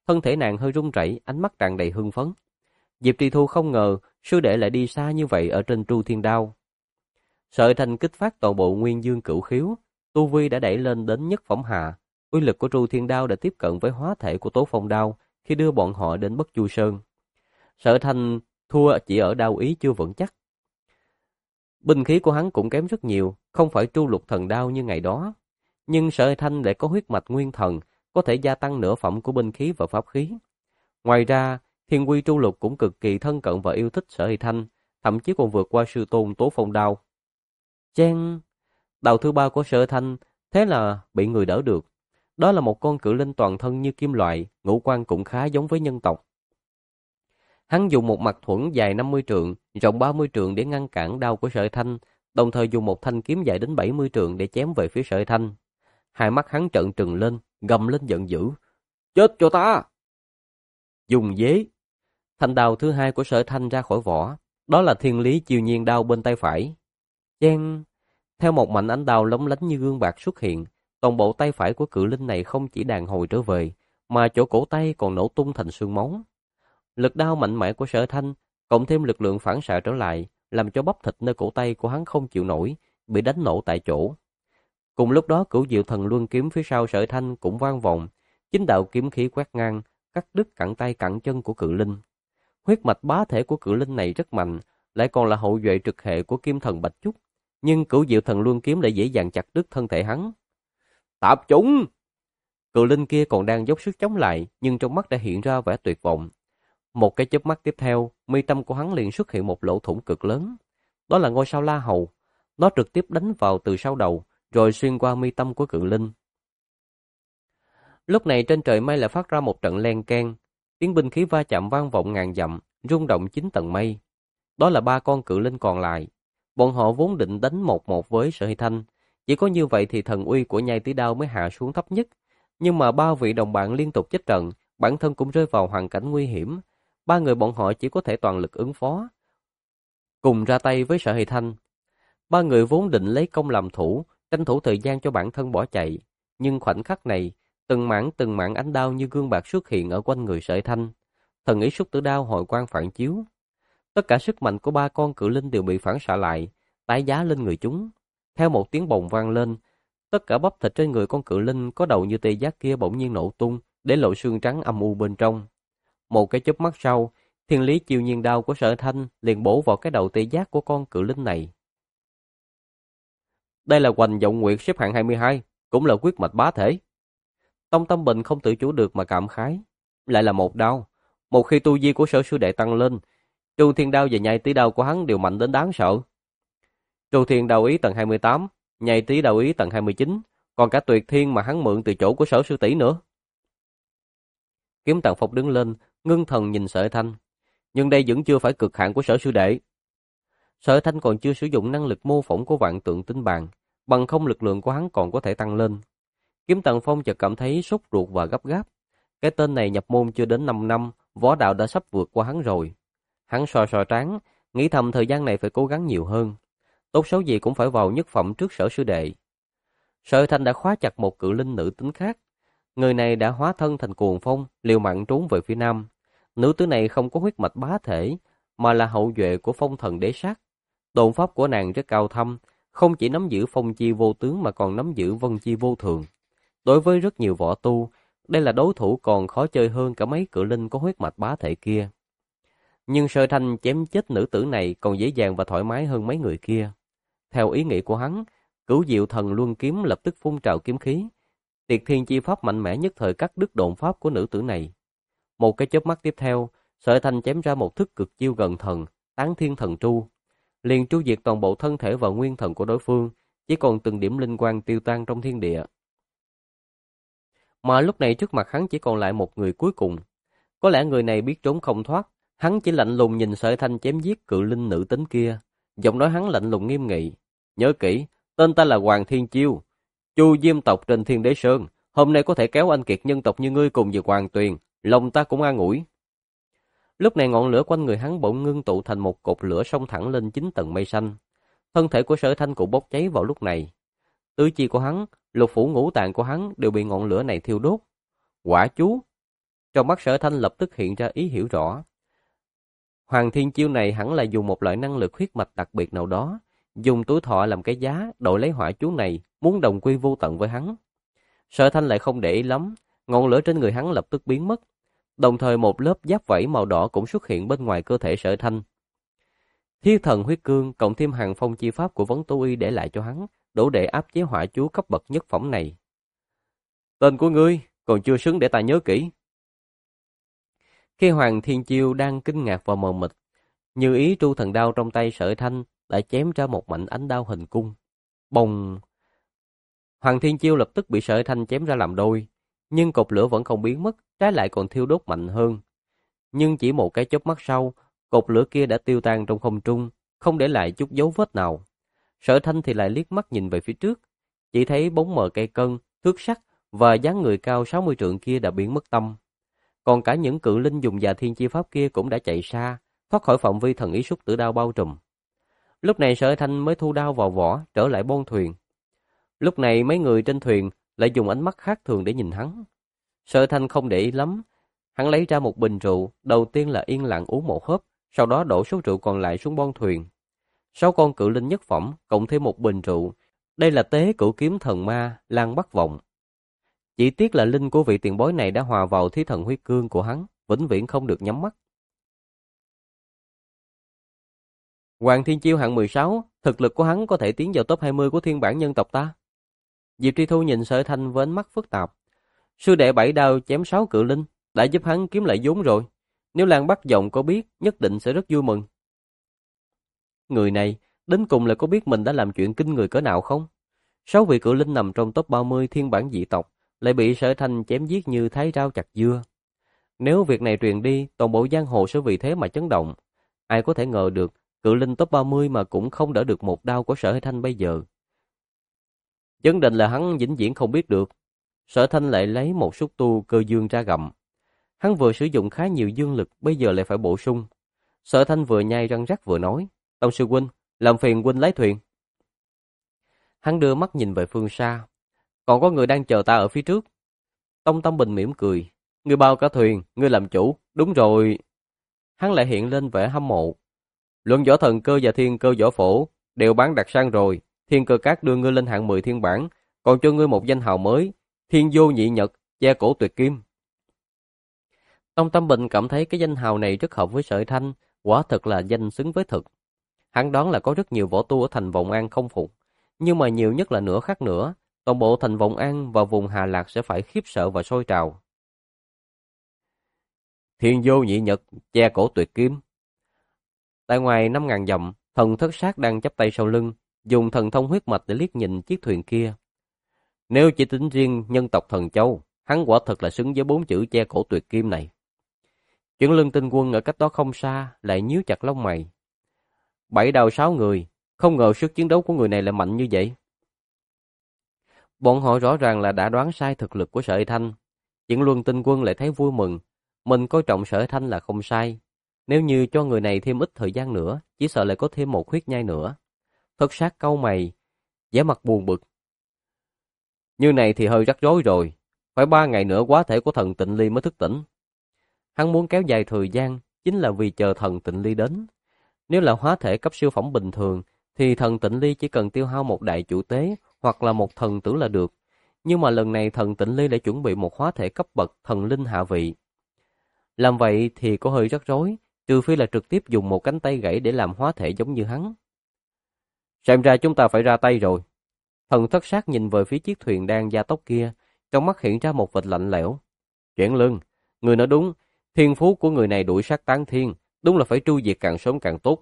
thân thể nàng hơi run rẩy, ánh mắt tràn đầy hưng phấn. Diệp Trì Thu không ngờ sư đệ lại đi xa như vậy ở trên Tru Thiên Đao. Sợi Thanh kích phát toàn bộ Nguyên Dương Cửu Khiếu, tu vi đã đẩy lên đến nhất phẩm hạ. Uy lực của Tru Thiên Đao đã tiếp cận với hóa thể của Tố Phong Đao khi đưa bọn họ đến Bất Chu Sơn. Sợi Thanh thua chỉ ở đao ý chưa vững chắc. Binh khí của hắn cũng kém rất nhiều, không phải Tru Lục Thần Đao như ngày đó. Nhưng Sợi Thanh lại có huyết mạch nguyên thần, có thể gia tăng nửa phẩm của binh khí và pháp khí. Ngoài ra, Thiên Quy Tru Lục cũng cực kỳ thân cận và yêu thích Sợi Thanh, thậm chí còn vượt qua sư tôn Tố Phong Đao. Chen, đao thứ ba của Sợi Thanh thế là bị người đỡ được. Đó là một con cự linh toàn thân như kim loại, ngũ quan cũng khá giống với nhân tộc. Hắn dùng một mặt thuẫn dài 50 trượng, rộng 30 trượng để ngăn cản đao của Sợi Thanh, đồng thời dùng một thanh kiếm dài đến 70 trượng để chém về phía Sợi Thanh. Hai mắt hắn trợn trừng lên, gầm lên giận dữ. Chết cho ta! Dùng dế. Thanh đao thứ hai của Sợi Thanh ra khỏi vỏ. Đó là Thiên Lý Chiêu Nhiên đao bên tay phải. Chen! Theo một mảnh ánh đao lóng lánh như gương bạc xuất hiện, toàn bộ tay phải của cự linh này không chỉ đàn hồi trở về, mà chỗ cổ tay còn nổ tung thành xương máu. Lực đao mạnh mẽ của Sở Thanh, cộng thêm lực lượng phản xạ trở lại, làm cho bắp thịt nơi cổ tay của hắn không chịu nổi, bị đánh nổ tại chỗ. Cùng lúc đó, Cửu Diệu Thần Luân kiếm phía sau Sở Thanh cũng vang vọng, chính đạo kiếm khí quét ngang, cắt đứt cẳng tay cẳng chân của cự linh. Huyết mạch bá thể của cự linh này rất mạnh, lại còn là hậu duệ trực hệ của Kim Thần Bạch Trúc, nhưng Cửu Diệu Thần Luân kiếm lại dễ dàng chặt đứt thân thể hắn. Tạp chủng! Cự linh kia còn đang dốc sức chống lại, nhưng trong mắt đã hiện ra vẻ tuyệt vọng. Một cái chớp mắt tiếp theo, mi tâm của hắn liền xuất hiện một lỗ thủng cực lớn. Đó là ngôi sao La Hầu. Nó trực tiếp đánh vào từ sau đầu, rồi xuyên qua mi tâm của cự linh. Lúc này trên trời mây lại phát ra một trận len keng, tiếng binh khí va chạm vang vọng ngàn dặm, rung động 9 tầng mây. Đó là 3 con cự linh còn lại. Bọn họ vốn định đánh một với Sở Thanh, chỉ có như vậy thì thần uy của Nhai Tí Đao mới hạ xuống thấp nhất. Nhưng mà 3 vị đồng bạn liên tục chết trận, bản thân cũng rơi vào hoàn cảnh nguy hiểm. 3 người bọn họ chỉ có thể toàn lực ứng phó, cùng ra tay với Sở Thanh. 3 người vốn định lấy công làm thủ, tranh thủ thời gian cho bản thân bỏ chạy, nhưng khoảnh khắc này, từng mảng ánh đao như gương bạc xuất hiện ở quanh người Sở Thanh. Thần ý Súc Tử Đao hội quang phản chiếu. Tất cả sức mạnh của 3 con cự linh đều bị phản xạ lại, tái giá lên người chúng. Theo một tiếng bồng vang lên, tất cả bắp thịt trên người con cự linh có đầu như tê giác kia bỗng nhiên nổ tung, để lộ xương trắng âm u bên trong. Một cái chớp mắt sau, Thiên Lý Chiêu Nhiên đao của Sở Thanh liền bổ vào cái đầu tê giác của con cự linh này. Đây là Hoành Vọng Nguyệt xếp hạng 22, cũng là quyết mạch bá thể. Tông Tâm Bình không tự chủ được mà cảm khái. Lại là một đao. Một khi tu vi của Sở sư đệ tăng lên, Tru Thiên đao và Nhai Tí đao của hắn đều mạnh đến đáng sợ. Tru Thiên đao ý tầng 28, Nhai Tí đao ý tầng 29, còn cả Tuyệt Thiên mà hắn mượn từ chỗ của Sở sư tỷ nữa. Kiếm Tàng Phong đứng lên, ngưng thần nhìn Sở Thanh. Nhưng đây vẫn chưa phải cực hạn của Sở sư đệ. Sở Thanh còn chưa sử dụng năng lực mô phỏng của Vạn Tượng Tinh Bàn, bằng không lực lượng của hắn còn có thể tăng lên. Kiếm Tàng Phong chợt cảm thấy sốt ruột và gấp gáp. Cái tên này nhập môn chưa đến 5 năm, võ đạo đã sắp vượt qua hắn rồi. Hắn so trán, nghĩ thầm thời gian này phải cố gắng nhiều hơn. Tốt xấu gì cũng phải vào nhất phẩm trước Sở sư đệ. Sở Thanh đã khóa chặt một cự linh nữ tính khác. Người này đã hóa thân thành cuồng phong, liều mạng trốn về phía nam. Nữ tử này không có huyết mạch bá thể, mà là hậu duệ của phong thần đế sát. Độn pháp của nàng rất cao thâm, không chỉ nắm giữ phong chi vô tướng mà còn nắm giữ vân chi vô thường. Đối với rất nhiều võ tu, đây là đối thủ còn khó chơi hơn cả mấy cự linh có huyết mạch bá thể kia. Nhưng Sở Thanh chém chết nữ tử này còn dễ dàng và thoải mái hơn mấy người kia. Theo ý nghĩ của hắn, Cửu Diệu Thần Luân kiếm lập tức phun trào kiếm khí. Tiệt Thiên chi pháp mạnh mẽ nhất thời cắt đứt độn pháp của nữ tử này. Một cái chớp mắt tiếp theo, Sở Thanh chém ra một thức cực chiêu gần thần, Tán Thiên Thần Tru, liền tru diệt toàn bộ thân thể và nguyên thần của đối phương, chỉ còn từng điểm linh quang tiêu tan trong thiên địa. Mà lúc này trước mặt hắn chỉ còn lại một người cuối cùng. Có lẽ người này biết trốn không thoát, hắn chỉ lạnh lùng nhìn Sở Thanh chém giết cự linh nữ tính kia, giọng nói hắn lạnh lùng nghiêm nghị. Nhớ kỹ, tên ta là Hoàng Thiên Chiêu, Chu Diêm tộc trên Thiên Đế Sơn, hôm nay có thể kéo anh kiệt nhân tộc như ngươi cùng về Hoàng Tuyền, lòng ta cũng an ủi. Lúc này ngọn lửa quanh người hắn bỗng ngưng tụ thành một cột lửa xông thẳng lên 9 tầng mây xanh. Thân thể của Sở Thanh cũng bốc cháy vào lúc này. Tứ chi của hắn, lục phủ ngũ tạng của hắn đều bị ngọn lửa này thiêu đốt. Quả chú! Trong mắt Sở Thanh lập tức hiện ra ý hiểu rõ. Hoàng Thiên Chiêu này hẳn là dùng một loại năng lực huyết mạch đặc biệt nào đó, dùng tuổi thọ làm cái giá, đổi lấy hỏa chú này, muốn đồng quy vô tận với hắn. Sở Thanh lại không để ý lắm, ngọn lửa trên người hắn lập tức biến mất, đồng thời một lớp giáp vảy màu đỏ cũng xuất hiện bên ngoài cơ thể Sở Thanh. Thiên thần huyết cương cộng thêm hàng phong chi pháp của Vấn Tố Y để lại cho hắn, đủ để áp chế hỏa chú cấp bậc nhất phẩm này. Tên của ngươi còn chưa xứng để ta nhớ kỹ. Khi Hoàng Thiên Chiêu đang kinh ngạc và mờ mịt, như ý tru thần đao trong tay Sở Thanh đã chém ra một mảnh ánh đao hình cung. Bồng! Hoàng Thiên Chiêu lập tức bị Sở Thanh chém ra làm đôi, nhưng cột lửa vẫn không biến mất, trái lại còn thiêu đốt mạnh hơn. Nhưng chỉ một cái chớp mắt sau, cột lửa kia đã tiêu tan trong không trung, không để lại chút dấu vết nào. Sở Thanh thì lại liếc mắt nhìn về phía trước, chỉ thấy bóng mờ cây cân, thước sắt và dáng người cao 60 trượng kia đã biến mất tâm. Còn cả những cự linh dùng Già Thiên Chi Pháp kia cũng đã chạy xa, thoát khỏi phạm vi thần ý Súc Tử Đao bao trùm. Lúc này Sở Thanh mới thu đao vào vỏ, trở lại bon thuyền. Lúc này mấy người trên thuyền lại dùng ánh mắt khác thường để nhìn hắn. Sở Thanh không để ý lắm, hắn lấy ra một bình rượu, đầu tiên là yên lặng uống một hớp, sau đó đổ số rượu còn lại xuống bon thuyền. 6 con cự linh nhất phẩm cộng thêm một bình rượu, đây là tế cửu kiếm thần ma Lan Bắc Vọng. Chỉ tiếc là linh của vị tiền bối này đã hòa vào thí thần huyết cương của hắn, vĩnh viễn không được nhắm mắt. Hoàng Thiên Chiêu hạng 16, thực lực của hắn có thể tiến vào top 20 của thiên bản nhân tộc ta. Diệp Tri Thu nhìn Sở Thanh với ánh mắt phức tạp. Sư đệ 7 đao chém 6 cự linh, đã giúp hắn kiếm lại vốn rồi. Nếu Lan Bắc Vọng có biết, nhất định sẽ rất vui mừng. Người này, đến cùng là có biết mình đã làm chuyện kinh người cỡ nào không? 6 vị cự linh nằm trong top 30 thiên bản dị tộc, lại bị Sở Thanh chém giết như thái rau chặt dưa. Nếu việc này truyền đi, toàn bộ giang hồ sẽ vì thế mà chấn động. Ai có thể ngờ được, cự linh top 30 mà cũng không đỡ được một đao của Sở Thanh bây giờ. Chấn định là hắn vĩnh viễn không biết được. Sở Thanh lại lấy một xúc tu cơ dương ra gặm. Hắn vừa sử dụng khá nhiều dương lực, bây giờ lại phải bổ sung. Sở Thanh vừa nhai răng rắc vừa nói, Tông sư huynh, làm phiền huynh lái thuyền. Hắn đưa mắt nhìn về phương xa. Còn có người đang chờ ta ở phía trước. Tông Tâm Bình mỉm cười. Ngươi bao cả thuyền, ngươi làm chủ, đúng rồi. Hắn lại hiện lên vẻ hâm mộ. Luận võ thần cơ và thiên cơ võ phổ đều bán đặc sang rồi. Thiên cơ các đưa ngươi lên hạng 10 thiên bản, còn cho ngươi một danh hào mới, Thiên Vô Nhị Nhật, che cổ tuyệt kim. Tông Tâm Bình cảm thấy cái danh hào này rất hợp với Sở Thanh, quả thật là danh xứng với thực. Hắn đoán là có rất nhiều võ tu ở thành Vọng An không phục, nhưng mà nhiều nhất là nửa khác nữa, toàn bộ thành Vọng An và vùng Hà Lạc sẽ phải khiếp sợ và sôi trào. Thiên Vô Nhị Nhật, che cổ tuyệt kim. Tại ngoài 5.000 dặm, Thần Thất Sát đang chắp tay sau lưng, dùng thần thông huyết mạch để liếc nhìn chiếc thuyền kia. Nếu chỉ tính riêng nhân tộc Thần Châu, hắn quả thật là xứng với 4 chữ che cổ tuyệt kim này. Chuyển Lưng Tinh Quân ở cách đó không xa lại nhíu chặt lông mày. 7 đao 6 người, không ngờ sức chiến đấu của người này lại mạnh như vậy. Bọn họ rõ ràng là đã đoán sai thực lực của Sở Thanh. Chuyển Luân Tinh Quân lại thấy vui mừng, mình coi trọng Sở Thanh là không sai. Nếu như cho người này thêm ít thời gian nữa, chỉ sợ lại có thêm một huyết nhai nữa. Thất Sát cau mày, vẻ mặt buồn bực. Như này thì hơi rắc rối rồi, phải 3 ngày nữa quá thể của thần Tịnh Ly mới thức tỉnh. Hắn muốn kéo dài thời gian, chính là vì chờ thần Tịnh Ly đến. Nếu là hóa thể cấp siêu phẩm bình thường, thì thần Tịnh Ly chỉ cần tiêu hao một đại chủ tế hoặc là một thần tử là được. Nhưng mà lần này thần Tịnh Ly lại chuẩn bị một hóa thể cấp bậc thần linh hạ vị. Làm vậy thì có hơi rắc rối, trừ phi là trực tiếp dùng một cánh tay gãy để làm hóa thể giống như hắn. Xem ra chúng ta phải ra tay rồi. Thần Thất Sát nhìn về phía chiếc thuyền đang gia tốc kia, trong mắt hiện ra một vệt lạnh lẽo. Chuyển Lưng, người nói đúng, thiên phú của người này đuổi sát tán thiên, đúng là phải tru diệt càng sớm càng tốt.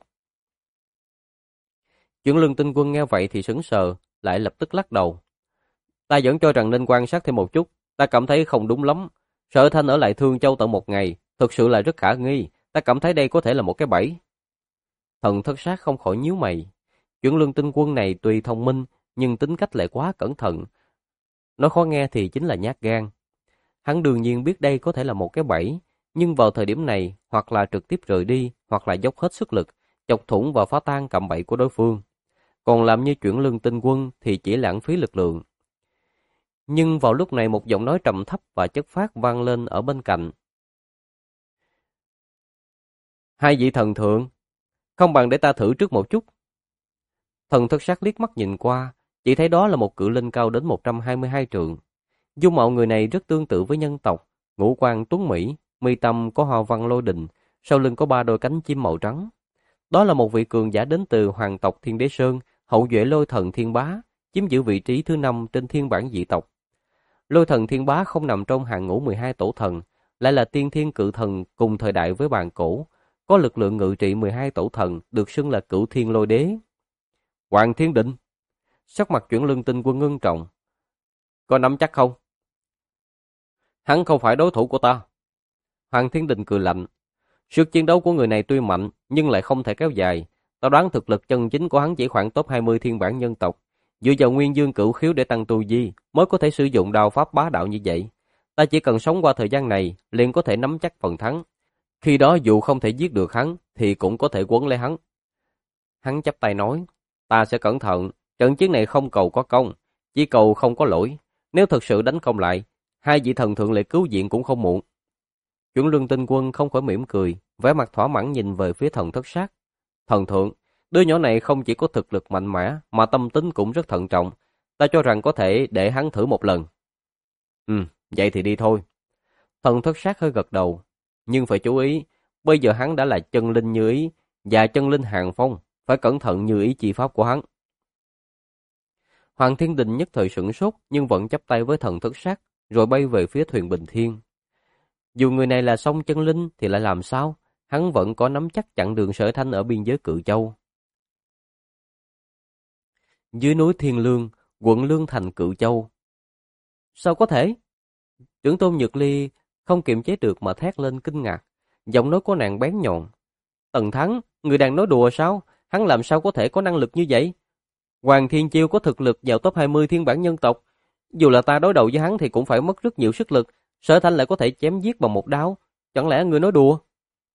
Chuyển Lưng Tinh Quân nghe vậy thì sững sờ, lại lập tức lắc đầu. Ta vẫn cho rằng nên quan sát thêm một chút, ta cảm thấy không đúng lắm. Sở Thanh ở lại Thương Châu tận một ngày, thực sự là rất khả nghi, ta cảm thấy đây có thể là một cái bẫy. Thần Thất Sát không khỏi nhíu mày. Chuyển Lưng Tinh Quân này tuy thông minh, nhưng tính cách lại quá cẩn thận. Nói khó nghe thì chính là nhát gan. Hắn đương nhiên biết đây có thể là một cái bẫy, nhưng vào thời điểm này, hoặc là trực tiếp rời đi, hoặc là dốc hết sức lực, chọc thủng và phá tan cạm bẫy của đối phương. Còn làm như Chuyển Lưng Tinh Quân thì chỉ lãng phí lực lượng. Nhưng vào lúc này một giọng nói trầm thấp và chất phác vang lên ở bên cạnh. Hai vị thần thượng, không bằng để ta thử trước một chút. Thần Thất Sát liếc mắt nhìn qua, chỉ thấy đó là một cự linh cao đến 122 trượng. Dung mạo người này rất tương tự với nhân tộc, ngũ quan tuấn mỹ, mi tâm có hoa văn lôi đình, sau lưng có ba đôi cánh chim màu trắng. Đó là một vị cường giả đến từ hoàng tộc Thiên Đế Sơn, hậu duệ Lôi Thần Thiên Bá, chiếm giữ vị trí thứ 5 trên thiên bảng dị tộc. Lôi Thần Thiên Bá không nằm trong hàng ngũ 12 tổ thần, lại là tiên thiên cự thần cùng thời đại với bàn cổ, có lực lượng ngự trị 12 tổ thần, được xưng là Cửu Thiên Lôi Đế. Hoàng Thiên Định, sắc mặt Chuyển Lương Tinh Quân ngưng trọng. Có nắm chắc không? Hắn không phải đối thủ của ta. Hoàng Thiên Định cười lạnh. Sức chiến đấu của người này tuy mạnh, nhưng lại không thể kéo dài. Ta đoán thực lực chân chính của hắn chỉ khoảng top 20 thiên bản nhân tộc. Dựa vào nguyên dương cửu khiếu để tăng tu vi, mới có thể sử dụng đao pháp bá đạo như vậy. Ta chỉ cần sống qua thời gian này, liền có thể nắm chắc phần thắng. Khi đó dù không thể giết được hắn, thì cũng có thể quấn lấy hắn. Hắn chắp tay nói, ta sẽ cẩn thận, trận chiến này không cầu có công, chỉ cầu không có lỗi. Nếu thực sự đánh không lại, hai vị thần thượng lại cứu viện cũng không muộn. Chuẩn Lương Tinh Quân không khỏi mỉm cười, vẻ mặt thỏa mãn nhìn về phía Thần Thất Sát. Thần thượng, đứa nhỏ này không chỉ có thực lực mạnh mẽ, mà tâm tính cũng rất thận trọng. Ta cho rằng có thể để hắn thử một lần. Vậy thì đi thôi. Thần Thất Sát hơi gật đầu, nhưng phải chú ý, bây giờ hắn đã là chân linh như ý, và chân linh hàng phong, phải cẩn thận như ý chi pháp của hắn. Hoàng Thiên Đình nhất thời sửng sốt, nhưng vẫn chắp tay với Thần Thất Sát, rồi bay về phía thuyền Bình Thiên. Dù người này là song chân linh thì lại làm sao, hắn vẫn có nắm chắc chặn đường Sở Thanh ở biên giới Cự Châu. Dưới núi Thiên Lương, quận Lương Thành Cự Châu. Sao có thể? Trưởng tôn Nhược Ly không kiềm chế được mà thét lên kinh ngạc, giọng nói của nàng bén nhọn. Tần Thắng, người đang nói đùa sao? Hắn làm sao có thể có năng lực như vậy? Hoàng Thiên Chiêu có thực lực vào top 20 thiên bản nhân tộc. Dù là ta đối đầu với hắn thì cũng phải mất rất nhiều sức lực. Sở Thanh lại có thể chém giết bằng một đao. Chẳng lẽ người nói đùa?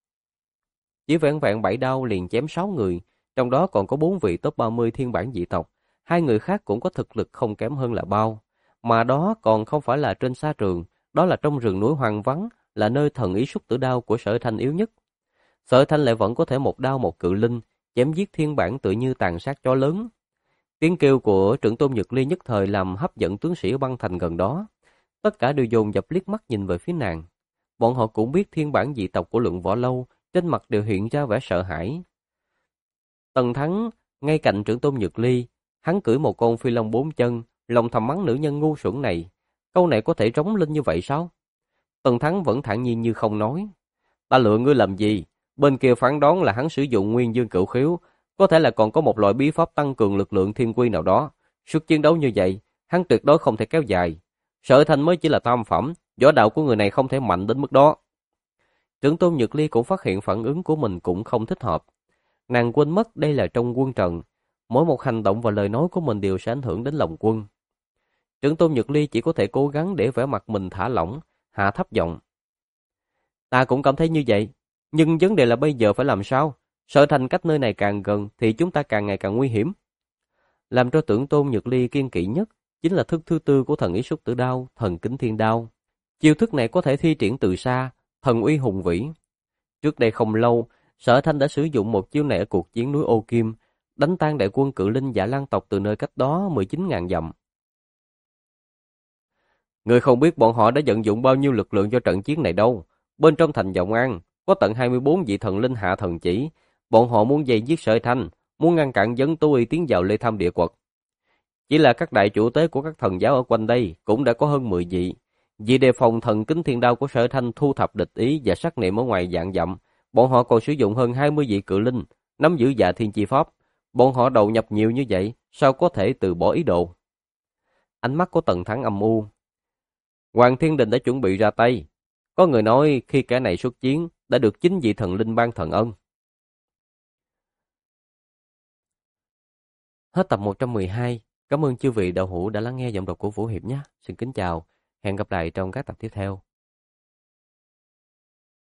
Chỉ vẹn vẹn 7 đao liền chém 6 người, trong đó còn có 4 vị top 30 thiên bản dị tộc. Hai người khác cũng có thực lực không kém hơn là bao. Mà đó còn không phải là trên sa trường, đó là trong rừng núi hoang vắng, là nơi thần ý xuất tử đao của Sở Thanh yếu nhất. Sở Thanh lại vẫn có thể một đao một cự linh, chém giết thiên bản tự như tàn sát chó lớn. Tiếng kêu của trưởng tôn Nhược Ly nhất thời làm hấp dẫn tướng sĩ ở băng thành gần đó. Tất cả đều dồn dập liếc mắt nhìn về phía nàng. Bọn họ cũng biết thiên bản dị tộc của Lượng Võ Lâu, trên mặt đều hiện ra vẻ sợ hãi. Tần Thắng, ngay cạnh trưởng tôn Nhược Ly, hắn cưỡi một con phi long 4 chân, lòng thầm mắng nữ nhân ngu xuẩn này. Câu này có thể trống lên như vậy sao? Tần Thắng vẫn thản nhiên như không nói. Ta lựa ngươi làm gì? Bên kia phán đoán là hắn sử dụng nguyên dương cửu khiếu, có thể là còn có một loại bí pháp tăng cường lực lượng thiên quy nào đó. Sức chiến đấu như vậy, hắn tuyệt đối không thể kéo dài. Sở Thanh mới chỉ là tam phẩm, võ đạo của người này không thể mạnh đến mức đó. Trưởng tôn Nhược Ly cũng phát hiện phản ứng của mình cũng không thích hợp. Nàng quên mất đây là trong quân trần, mỗi một hành động và lời nói của mình đều sẽ ảnh hưởng đến lòng quân. Trưởng tôn Nhược Ly chỉ có thể cố gắng để vẻ mặt mình thả lỏng, hạ thấp giọng. Ta cũng cảm thấy như vậy, nhưng vấn đề là bây giờ phải làm sao? Sở Thành cách nơi này càng gần thì chúng ta càng ngày càng nguy hiểm. Làm cho trưởng tôn Nhược Ly kiên kỵ nhất chính là thức thứ tư của thần ý xuất tử đao, thần kính thiên đao. Chiêu thức này có thể thi triển từ xa, thần uy hùng vĩ. Trước đây không lâu, Sở Thanh đã sử dụng một chiêu này ở cuộc chiến núi Ô Kim, đánh tan đại quân cự linh Dạ Lan tộc từ nơi cách đó 19.000 dặm. Người không biết bọn họ đã vận dụng bao nhiêu lực lượng cho trận chiến này đâu. Bên trong thành Vọng An, có tận 24 vị thần linh hạ thần chỉ. Bọn họ muốn dây giết Sở Thanh, muốn ngăn cản Vấn Tú Y tiến vào Lê Tham địa quật. Chỉ là các đại chủ tế của các thần giáo ở quanh đây cũng đã có hơn 10 vị. Vì đề phòng thần kính thiên đao của Sở Thanh thu thập địch ý và sát niệm ở ngoài vạn dặm, bọn họ còn sử dụng hơn 20 vị cự linh, nắm giữ Dạ Thiên chi pháp. Bọn họ đầu nhập nhiều như vậy, sao có thể từ bỏ ý đồ? Ánh mắt của Tần Thắng âm u. Hoàng Thiên Đình đã chuẩn bị ra tay. Có người nói khi kẻ này xuất chiến đã được 9 vị thần linh ban thần ân. Hết tập 112. Cảm ơn chư vị đạo hữu đã lắng nghe giọng đọc của Vũ Hiệp nhé. Xin kính chào. Hẹn gặp lại trong các tập tiếp theo.